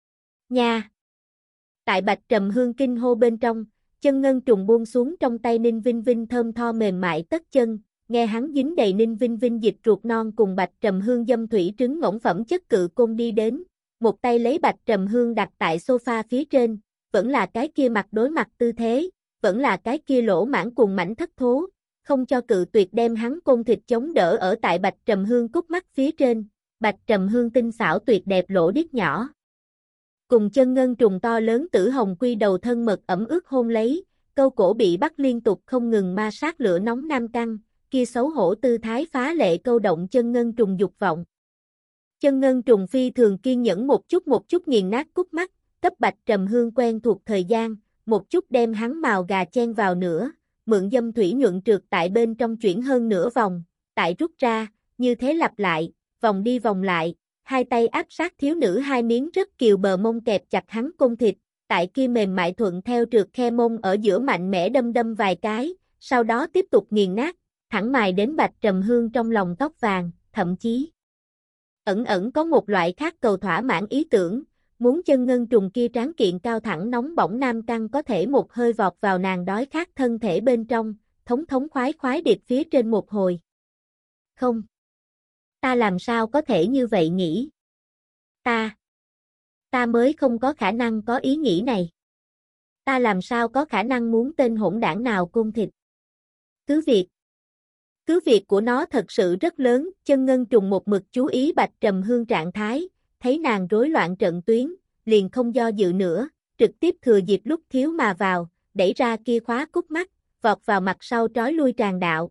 Nha. Tại Bạch Trầm Hương kinh hô bên trong, chân ngân trùng buông xuống trong tay Ninh Vinh Vinh thơm tho mềm mại tất chân, nghe hắn dính đầy Ninh Vinh Vinh dịch ruột non cùng Bạch Trầm Hương dâm thủy trứng ngỗng phẩm chất cự côn đi đến, một tay lấy Bạch Trầm Hương đặt tại sofa phía trên, vẫn là cái kia mặt đối mặt tư thế, vẫn là cái kia lỗ mãng cùng mảnh thất thố, không cho cự tuyệt đem hắn côn thịt chống đỡ ở tại Bạch Trầm Hương cúc mắt phía trên, Bạch Trầm Hương tinh xảo tuyệt đẹp lỗ điếc nhỏ. Cùng chân ngân trùng to lớn tử hồng quy đầu thân mật ẩm ướt hôn lấy, câu cổ bị bắt liên tục không ngừng ma sát lửa nóng nam căng, kia xấu hổ tư thái phá lệ câu động chân ngân trùng dục vọng. Chân ngân trùng phi thường kiên nhẫn một chút một chút nghiền nát cúc mắt, cấp Bạch Trầm Hương quen thuộc thời gian, một chút đem hắn mào gà chen vào nữa, mượn dâm thủy nhuận trượt tại bên trong chuyển hơn nửa vòng, tại rút ra, như thế lặp lại, vòng đi vòng lại, hai tay áp sát thiếu nữ hai miếng rất kiều bờ mông kẹp chặt hắn côn thịt, tại kia mềm mại thuận theo trượt khe mông ở giữa mạnh mẽ đâm đâm vài cái, sau đó tiếp tục nghiền nát, thẳng mài đến Bạch Trầm Hương trong lòng tóc vàng, thậm chí ẩn ẩn có một loại khác cầu thỏa mãn ý tưởng, muốn chân ngân trùng kia tráng kiện cao thẳng nóng bỏng nam căng có thể một hơi vọt vào nàng đói khát thân thể bên trong, thống thống khoái khoái điệp phía trên một hồi. Không. Ta làm sao có thể như vậy nghĩ? Ta. Ta mới không có khả năng có ý nghĩ này. Ta làm sao có khả năng muốn tên hỗn đảng nào côn thịt? Cứ việc. Cứ việc của nó thật sự rất lớn, chân ngân trùng một mực chú ý Bạch Trầm Hương trạng thái, thấy nàng rối loạn trận tuyến, liền không do dự nữa, trực tiếp thừa dịp lúc thiếu mà vào, đẩy ra kia khóa cúc mắt, vọt vào mặt sau trói lui tràn đạo.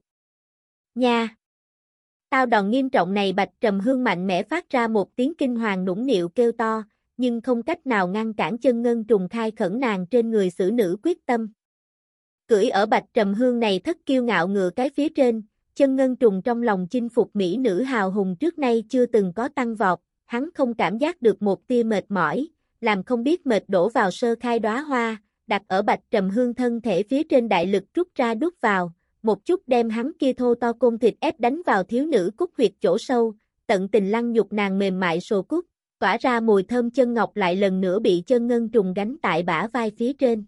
Nha! Tao đòn nghiêm trọng này Bạch Trầm Hương mạnh mẽ phát ra một tiếng kinh hoàng nũng nịu kêu to, nhưng không cách nào ngăn cản chân ngân trùng khai khẩn nàng trên người xử nữ quyết tâm. Cưỡi ở Bạch Trầm Hương này thất kiêu ngạo ngựa cái phía trên, chân ngân trùng trong lòng chinh phục mỹ nữ hào hùng trước nay chưa từng có tăng vọt, hắn không cảm giác được một tia mệt mỏi, làm không biết mệt đổ vào sơ khai đóa hoa, đặt ở Bạch Trầm Hương thân thể phía trên đại lực rút ra đút vào, một chút đem hắn kia thô to côn thịt ép đánh vào thiếu nữ cúc huyệt chỗ sâu, tận tình lăng nhục nàng mềm mại sồ cúc, tỏa ra mùi thơm chân ngọc lại lần nữa bị chân ngân trùng gánh tại bả vai phía trên.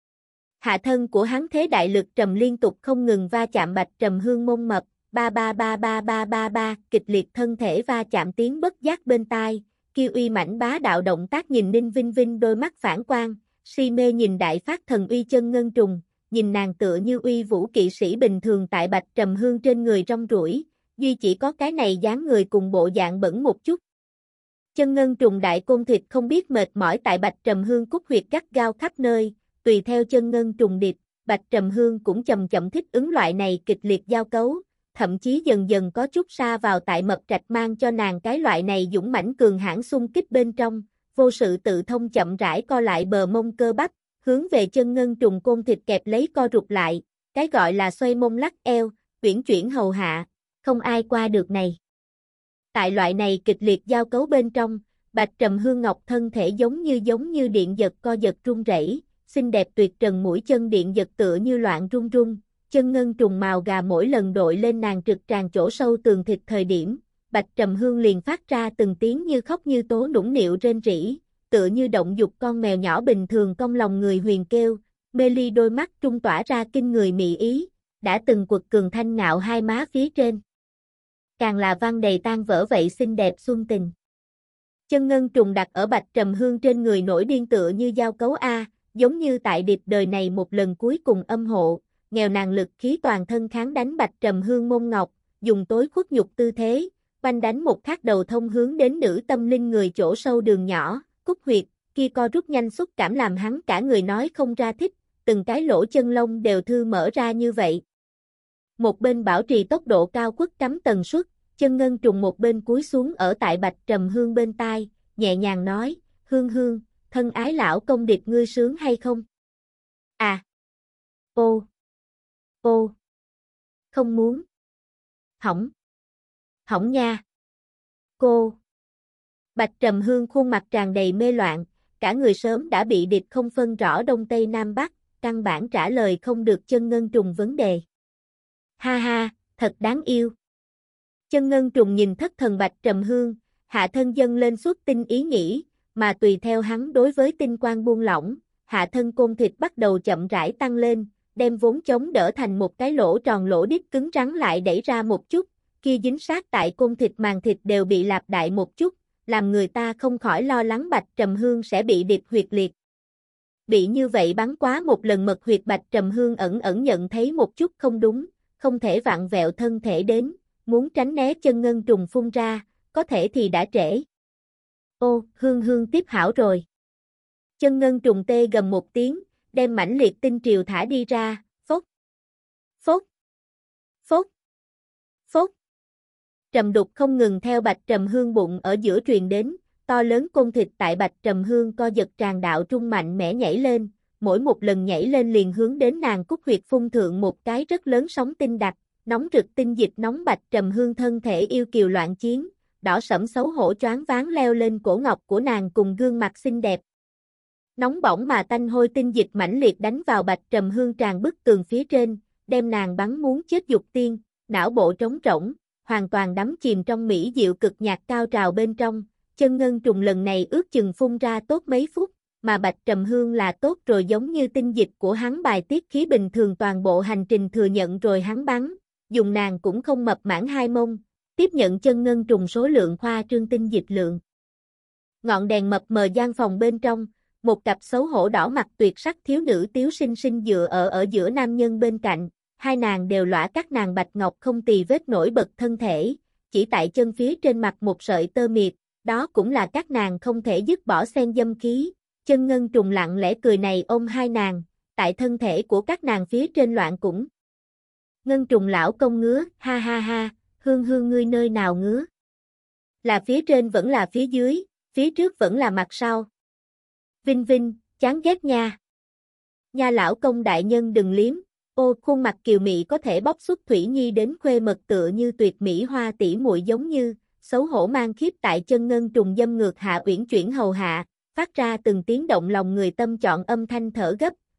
Hạ thân của hắn thế đại lực trầm liên tục không ngừng va chạm Bạch Trầm Hương mông mập, ba ba ba ba ba ba ba, kịch liệt thân thể va chạm tiếng bất giác bên tai, kiêu uy mãnh bá đạo động tác nhìn Ninh Vinh Vinh đôi mắt phản quang, si mê nhìn đại phát thần uy chân ngân trùng, nhìn nàng tựa như uy vũ kỵ sĩ bình thường tại Bạch Trầm Hương trên người rong ruổi, duy chỉ có cái này dáng người cùng bộ dạng bẩn một chút. Chân ngân trùng đại côn thịt không biết mệt mỏi tại Bạch Trầm Hương cúc huyệt gắt gao khắp nơi, tùy theo chân ngân trùng điệp, Bạch Trầm Hương cũng chậm chậm thích ứng loại này kịch liệt giao cấu, thậm chí dần dần có chút xa vào tại mập trạch mang cho nàng cái loại này dũng mãnh cường hãn xung kích bên trong, vô sự tự thông chậm rãi co lại bờ mông cơ bắp, hướng về chân ngân trùng côn thịt kẹp lấy co rụt lại, cái gọi là xoay mông lắc eo, uyển chuyển hầu hạ, không ai qua được này. Tại loại này kịch liệt giao cấu bên trong, Bạch Trầm Hương ngọc thân thể giống như giống như điện giật co giật run rẩy, xinh đẹp tuyệt trần mũi chân điện giật tựa như loạn run run, chân ngân trùng màu gà mỗi lần đội lên nàng trực tràn chỗ sâu tường thịt thời điểm, Bạch Trầm Hương liền phát ra từng tiếng như khóc như tố nũng nịu rên rỉ, tựa như động dục con mèo nhỏ bình thường cong lòng người huyền kêu, mê ly đôi mắt trung tỏa ra kinh người mị ý, đã từng quật cường thanh ngạo hai má phía trên. Càng là văn đầy tan vỡ vậy xinh đẹp xuân tình. Chân ngân trùng đặt ở Bạch Trầm Hương trên người nổi điên tựa như giao cấu A, giống như tại điệp đời này một lần cuối cùng âm hộ, nghèo nàng lực khí toàn thân kháng đánh Bạch Trầm Hương mông ngọc, dùng tối khuất nhục tư thế, banh đánh một khắc đầu thông hướng đến nữ tâm linh người chỗ sâu đường nhỏ, cúc huyệt, kia co rút nhanh xúc cảm làm hắn cả người nói không ra thích, từng cái lỗ chân lông đều thư mở ra như vậy. Một bên bảo trì tốc độ cao quất cắm tần suất, chân ngân trùng một bên cúi xuống ở tại Bạch Trầm Hương bên tai, nhẹ nhàng nói, Hương Hương, thân ái lão công địch ngươi sướng hay không? À! Ô! Ô! Không muốn! Hỏng! Hỏng nha! Cô! Bạch Trầm Hương khuôn mặt tràn đầy mê loạn, cả người sớm đã bị địch không phân rõ đông tây nam bắc, căn bản trả lời không được chân ngân trùng vấn đề. Ha ha, thật đáng yêu! Chân ngân trùng nhìn thất thần Bạch Trầm Hương, hạ thân dâng lên suốt tinh ý nghĩ, mà tùy theo hắn đối với tinh quang buông lỏng, hạ thân côn thịt bắt đầu chậm rãi tăng lên, đem vốn chống đỡ thành một cái lỗ tròn lỗ đít cứng rắn lại đẩy ra một chút, kia dính sát tại côn thịt màng thịt đều bị lạp đại một chút, làm người ta không khỏi lo lắng Bạch Trầm Hương sẽ bị địch huyệt liệt. Bị như vậy bắn quá một lần mật huyệt Bạch Trầm Hương ẩn ẩn nhận thấy một chút không đúng, không thể vặn vẹo thân thể đến, muốn tránh né chân ngân trùng phun ra, có thể thì đã trễ. Ô, Hương Hương tiếp hảo rồi. Chân ngân trùng tê gầm một tiếng, đem mãnh liệt tinh triều thả đi ra, phốc, phốc, phốc, phốc. Trầm đục không ngừng theo Bạch Trầm Hương bụng ở giữa truyền đến, to lớn côn thịt tại Bạch Trầm Hương co giật tràn đạo trung mạnh mẽ nhảy lên, mỗi một lần nhảy lên liền hướng đến nàng cúc huyệt phun thượng một cái rất lớn sóng tinh đặc, nóng rực tinh dịch nóng Bạch Trầm Hương thân thể yêu kiều loạn chiến, đỏ sẫm xấu hổ choáng váng leo lên cổ ngọc của nàng cùng gương mặt xinh đẹp. Nóng bỏng mà tanh hôi tinh dịch mãnh liệt đánh vào Bạch Trầm Hương tràn bức tường phía trên, đem nàng bắn muốn chết dục tiên, não bộ trống rỗng, hoàn toàn đắm chìm trong mỹ diệu cực nhạc cao trào bên trong, chân ngân trùng lần này ước chừng phun ra tốt mấy phút, mà Bạch Trầm Hương là tốt rồi giống như tinh dịch của hắn bài tiết khí bình thường toàn bộ hành trình thừa nhận rồi hắn bắn, dùng nàng cũng không mập mãn hai mông, tiếp nhận chân ngân trùng số lượng khoa trương tinh dịch lượng. Ngọn đèn mập mờ gian phòng bên trong, một cặp xấu hổ đỏ mặt tuyệt sắc thiếu nữ tiếu xinh xinh dựa ở ở giữa nam nhân bên cạnh, hai nàng đều lõa các nàng bạch ngọc không tì vết nổi bật thân thể, chỉ tại chân phía trên mặt một sợi tơ miệt, đó cũng là các nàng không thể dứt bỏ xen dâm khí, chân ngân trùng lặng lẽ cười này ôm hai nàng, tại thân thể của các nàng phía trên loạn cũng. Ngân trùng lão công ngứa, ha ha ha, Hương Hương ngươi nơi nào ngứa? Là phía trên vẫn là phía dưới, phía trước vẫn là mặt sau. Vinh Vinh, chán ghét nha. Nha lão công đại nhân đừng liếm, ô khuôn mặt kiều mị có thể bóc xuất Thủy Nhi đến khuê mật tựa như tuyệt mỹ hoa tỷ muội giống như, xấu hổ mang khiếp tại chân ngân trùng dâm ngược hạ uyển chuyển hầu hạ, phát ra từng tiếng động lòng người tâm chọn âm thanh thở gấp,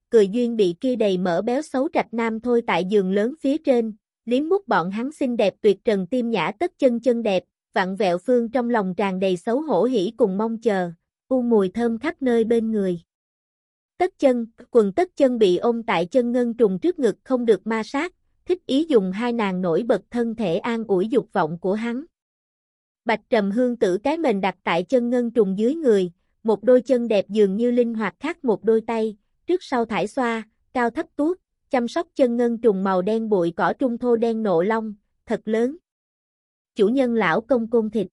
cười duyên bị kia đầy mỡ béo xấu trạch nam thôi tại giường lớn phía trên, liếm mút bọn hắn xinh đẹp tuyệt trần tim nhã tất chân chân đẹp, vặn vẹo phương trong lòng tràn đầy xấu hổ hỉ cùng mong chờ, u mùi thơm khắp nơi bên người. Tất chân, quần tất chân bị ôm tại chân ngân trùng trước ngực không được ma sát, thích ý dùng hai nàng nổi bật thân thể an ủi dục vọng của hắn. Bạch Trầm Hương tử cái mền đặt tại chân ngân trùng dưới người, một đôi chân đẹp dường như linh hoạt khác một đôi tay, trước sau thải xoa, cao thấp tuốt, chăm sóc chân ngân trùng màu đen bụi cỏ trung thô đen nộ lông, thật lớn. Chủ nhân lão công côn thịt.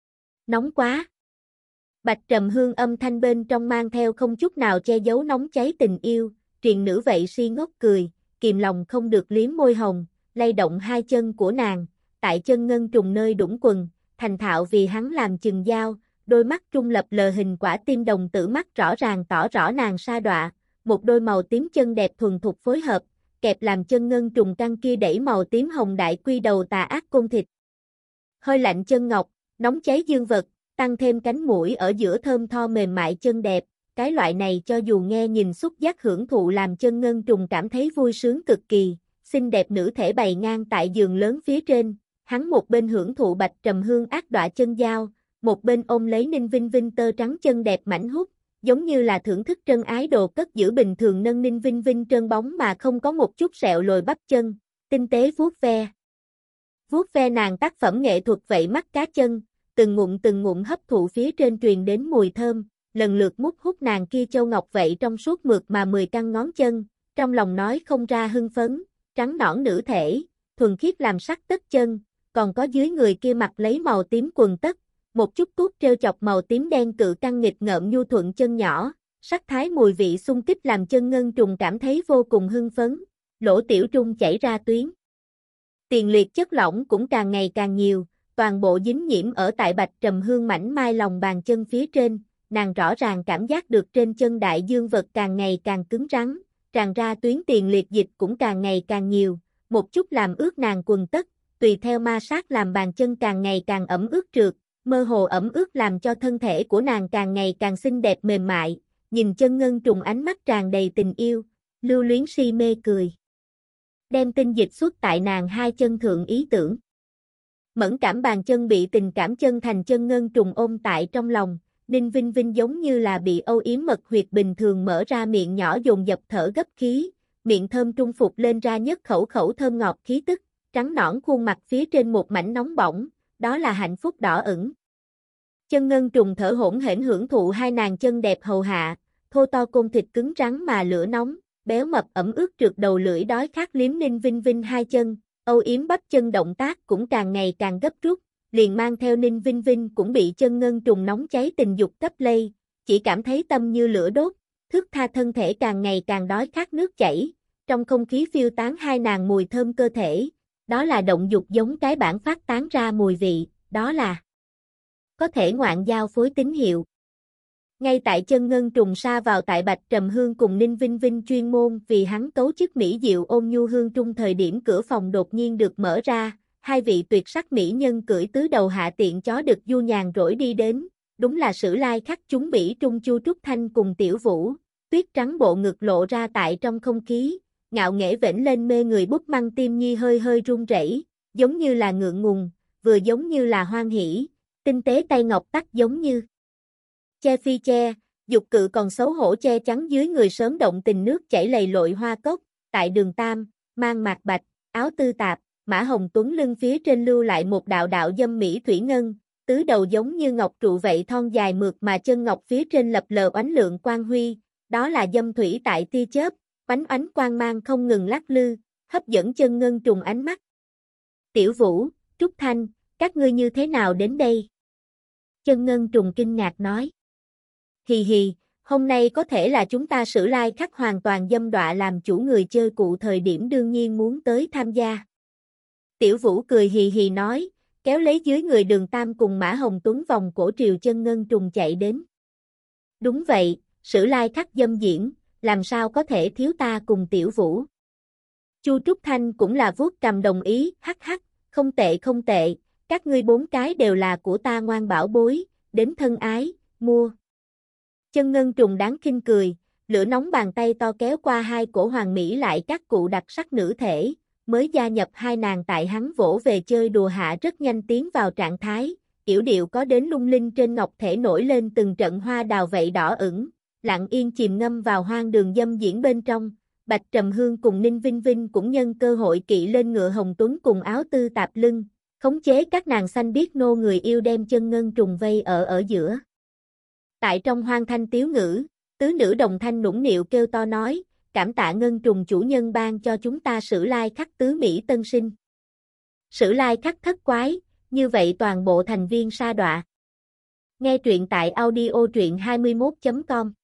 Nóng quá. Bạch Trầm Hương âm thanh bên trong mang theo không chút nào che giấu nóng cháy tình yêu, triền nữ vậy si ngốc cười, kìm lòng không được liếm môi hồng, lay động hai chân của nàng, tại chân ngân trùng nơi đũng quần, thành thạo vì hắn làm chừng dao, đôi mắt trung lập lờ hình quả tim đồng tử mắt rõ ràng tỏ rõ nàng sa đọa, một đôi màu tím chân đẹp thuần thục phối hợp, kẹp làm chân ngân trùng căng kia đẩy màu tím hồng đại quy đầu tà ác côn thịt. Hơi lạnh chân ngọc, nóng cháy dương vật, tăng thêm cánh mũi ở giữa thơm tho mềm mại chân đẹp, cái loại này cho dù nghe nhìn xúc giác hưởng thụ làm chân ngân trùng cảm thấy vui sướng cực kỳ, xinh đẹp nữ thể bày ngang tại giường lớn phía trên, hắn một bên hưởng thụ Bạch Trầm Hương ác đọa chân dao, một bên ôm lấy Ninh Vinh Vinh tơ trắng chân đẹp mảnh hút, giống như là thưởng thức trân ái đồ cất giữ bình thường nâng Ninh Vinh Vinh trơn bóng mà không có một chút sẹo lồi bắp chân, tinh tế vuốt ve. Vuốt ve nàng tác phẩm nghệ thuật vậy mắt cá chân, từng ngụm từng ngụm hấp thụ phía trên truyền đến mùi thơm, lần lượt mút hút nàng kia châu ngọc vậy trong suốt mượt mà mười căn ngón chân, trong lòng nói không ra hưng phấn, trắng nõn nữ thể, thuần khiết làm sắc tất chân, còn có dưới người kia mặc lấy màu tím quần tất, một chút cút treo chọc màu tím đen cự căng nghịch ngợm nhu thuận chân nhỏ, sắc thái mùi vị xung kích làm chân ngân trùng cảm thấy vô cùng hưng phấn, lỗ tiểu trung chảy ra tuyến. Tiền liệt chất lỏng cũng càng ngày càng nhiều, toàn bộ dính nhiễm ở tại Bạch Trầm Hương mảnh mai lòng bàn chân phía trên, nàng rõ ràng cảm giác được trên chân đại dương vật càng ngày càng cứng rắn, tràn ra tuyến tiền liệt dịch cũng càng ngày càng nhiều, một chút làm ướt nàng quần tất, tùy theo ma sát làm bàn chân càng ngày càng ẩm ướt trượt, mơ hồ ẩm ướt làm cho thân thể của nàng càng ngày càng xinh đẹp mềm mại, nhìn chân ngân trùng ánh mắt tràn đầy tình yêu, lưu luyến si mê cười. Đem tinh dịch xuất tại nàng hai chân thượng ý tưởng. Mẫn cảm bàn chân bị tình cảm chân thành chân ngân trùng ôm tại trong lòng, Ninh Vinh Vinh giống như là bị âu yếm mật huyệt bình thường mở ra miệng nhỏ dồn dập thở gấp khí, miệng thơm trung phục lên ra nhất khẩu khẩu thơm ngọt khí tức, trắng nõn khuôn mặt phía trên một mảnh nóng bỏng, đó là hạnh phúc đỏ ửng. Chân ngân trùng thở hổn hển hưởng thụ hai nàng chân đẹp hầu hạ, thô to côn thịt cứng rắn mà lửa nóng, béo mập ẩm ướt trượt đầu lưỡi đói khát liếm Ninh Vinh Vinh hai chân, âu yếm bắp chân động tác cũng càng ngày càng gấp rút, liền mang theo Ninh Vinh Vinh cũng bị chân ngân trùng nóng cháy tình dục cấp lây, chỉ cảm thấy tâm như lửa đốt, thước tha thân thể càng ngày càng đói khát nước chảy, trong không khí phiêu tán hai nàng mùi thơm cơ thể, đó là động dục giống cái bản phát tán ra mùi vị, đó là có thể ngoạn giao phối tín hiệu. Ngay tại chân ngân trùng sa vào tại Bạch Trầm Hương cùng Ninh Vinh Vinh chuyên môn vì hắn cấu chức mỹ diệu ôn nhu hương trung thời điểm cửa phòng đột nhiên được mở ra, hai vị tuyệt sắc mỹ nhân cưỡi tứ đầu hạ tiện chó được du nhàn rỗi đi đến, đúng là Sử Lai khắc chúng bỉ trung Chu Trúc Thanh cùng Tiểu Vũ, tuyết trắng bộ ngực lộ ra tại trong không khí, ngạo nghễ vểnh lên mê người bút măng tim nhi hơi hơi run rẩy, giống như là ngượng ngùng, vừa giống như là hoan hỉ, tinh tế tay ngọc tắc giống như che phi che, dục cự còn xấu hổ che chắn dưới người sớm động tình nước chảy lầy lội hoa cốc, tại đường Tam, mang mạc bạch, áo tư tạp, Mã Hồng Tuấn lưng phía trên lưu lại một đạo đạo dâm mỹ thủy ngân, tứ đầu giống như ngọc trụ vậy thon dài mượt mà chân ngọc phía trên lập lờ oánh lượng quang huy, đó là dâm thủy tại tia chớp, oánh oánh quang mang không ngừng lắc lư, hấp dẫn chân ngân trùng ánh mắt. Tiểu Vũ, Trúc Thanh, các ngươi như thế nào đến đây? Chân ngân trùng kinh ngạc nói. Hì hì, hôm nay có thể là chúng ta Sử Lai khắc hoàn toàn dâm đọa làm chủ người chơi cụ thời điểm đương nhiên muốn tới tham gia. Tiểu Vũ cười hì hì nói, kéo lấy dưới người đường Tam cùng Mã Hồng Tuấn vòng cổ triều chân ngân trùng chạy đến. Đúng vậy, Sử Lai khắc dâm diễn, làm sao có thể thiếu ta cùng Tiểu Vũ. Chu Trúc Thanh cũng là vuốt cầm đồng ý, hắc hắc, không tệ không tệ, các ngươi bốn cái đều là của ta ngoan bảo bối, đến thân ái, mua. Chân ngân trùng đáng khinh cười, lửa nóng bàn tay to kéo qua hai cổ hoàng mỹ lại các cụ đặc sắc nữ thể, mới gia nhập hai nàng tại hắn vỗ về chơi đùa hạ rất nhanh tiến vào trạng thái, yểu điệu có đến lung linh trên ngọc thể nổi lên từng trận hoa đào vậy đỏ ửng, lặng yên chìm ngâm vào hoang đường dâm diễn bên trong. Bạch Trầm Hương cùng Ninh Vinh Vinh cũng nhân cơ hội kỵ lên ngựa hồng tuấn cùng áo tư tạp lưng, khống chế các nàng xanh biết nô người yêu đem chân ngân trùng vây ở ở giữa. Tại trong hoang thanh tiếu ngữ, tứ nữ đồng thanh nũng nịu kêu to nói, cảm tạ ngân trùng chủ nhân ban cho chúng ta sử lai khắc tứ Mỹ tân sinh. Sử lai khắc thất quái, như vậy toàn bộ thành viên sa đọa. Nghe truyện tại audio truyện hai mươi mốt chấm com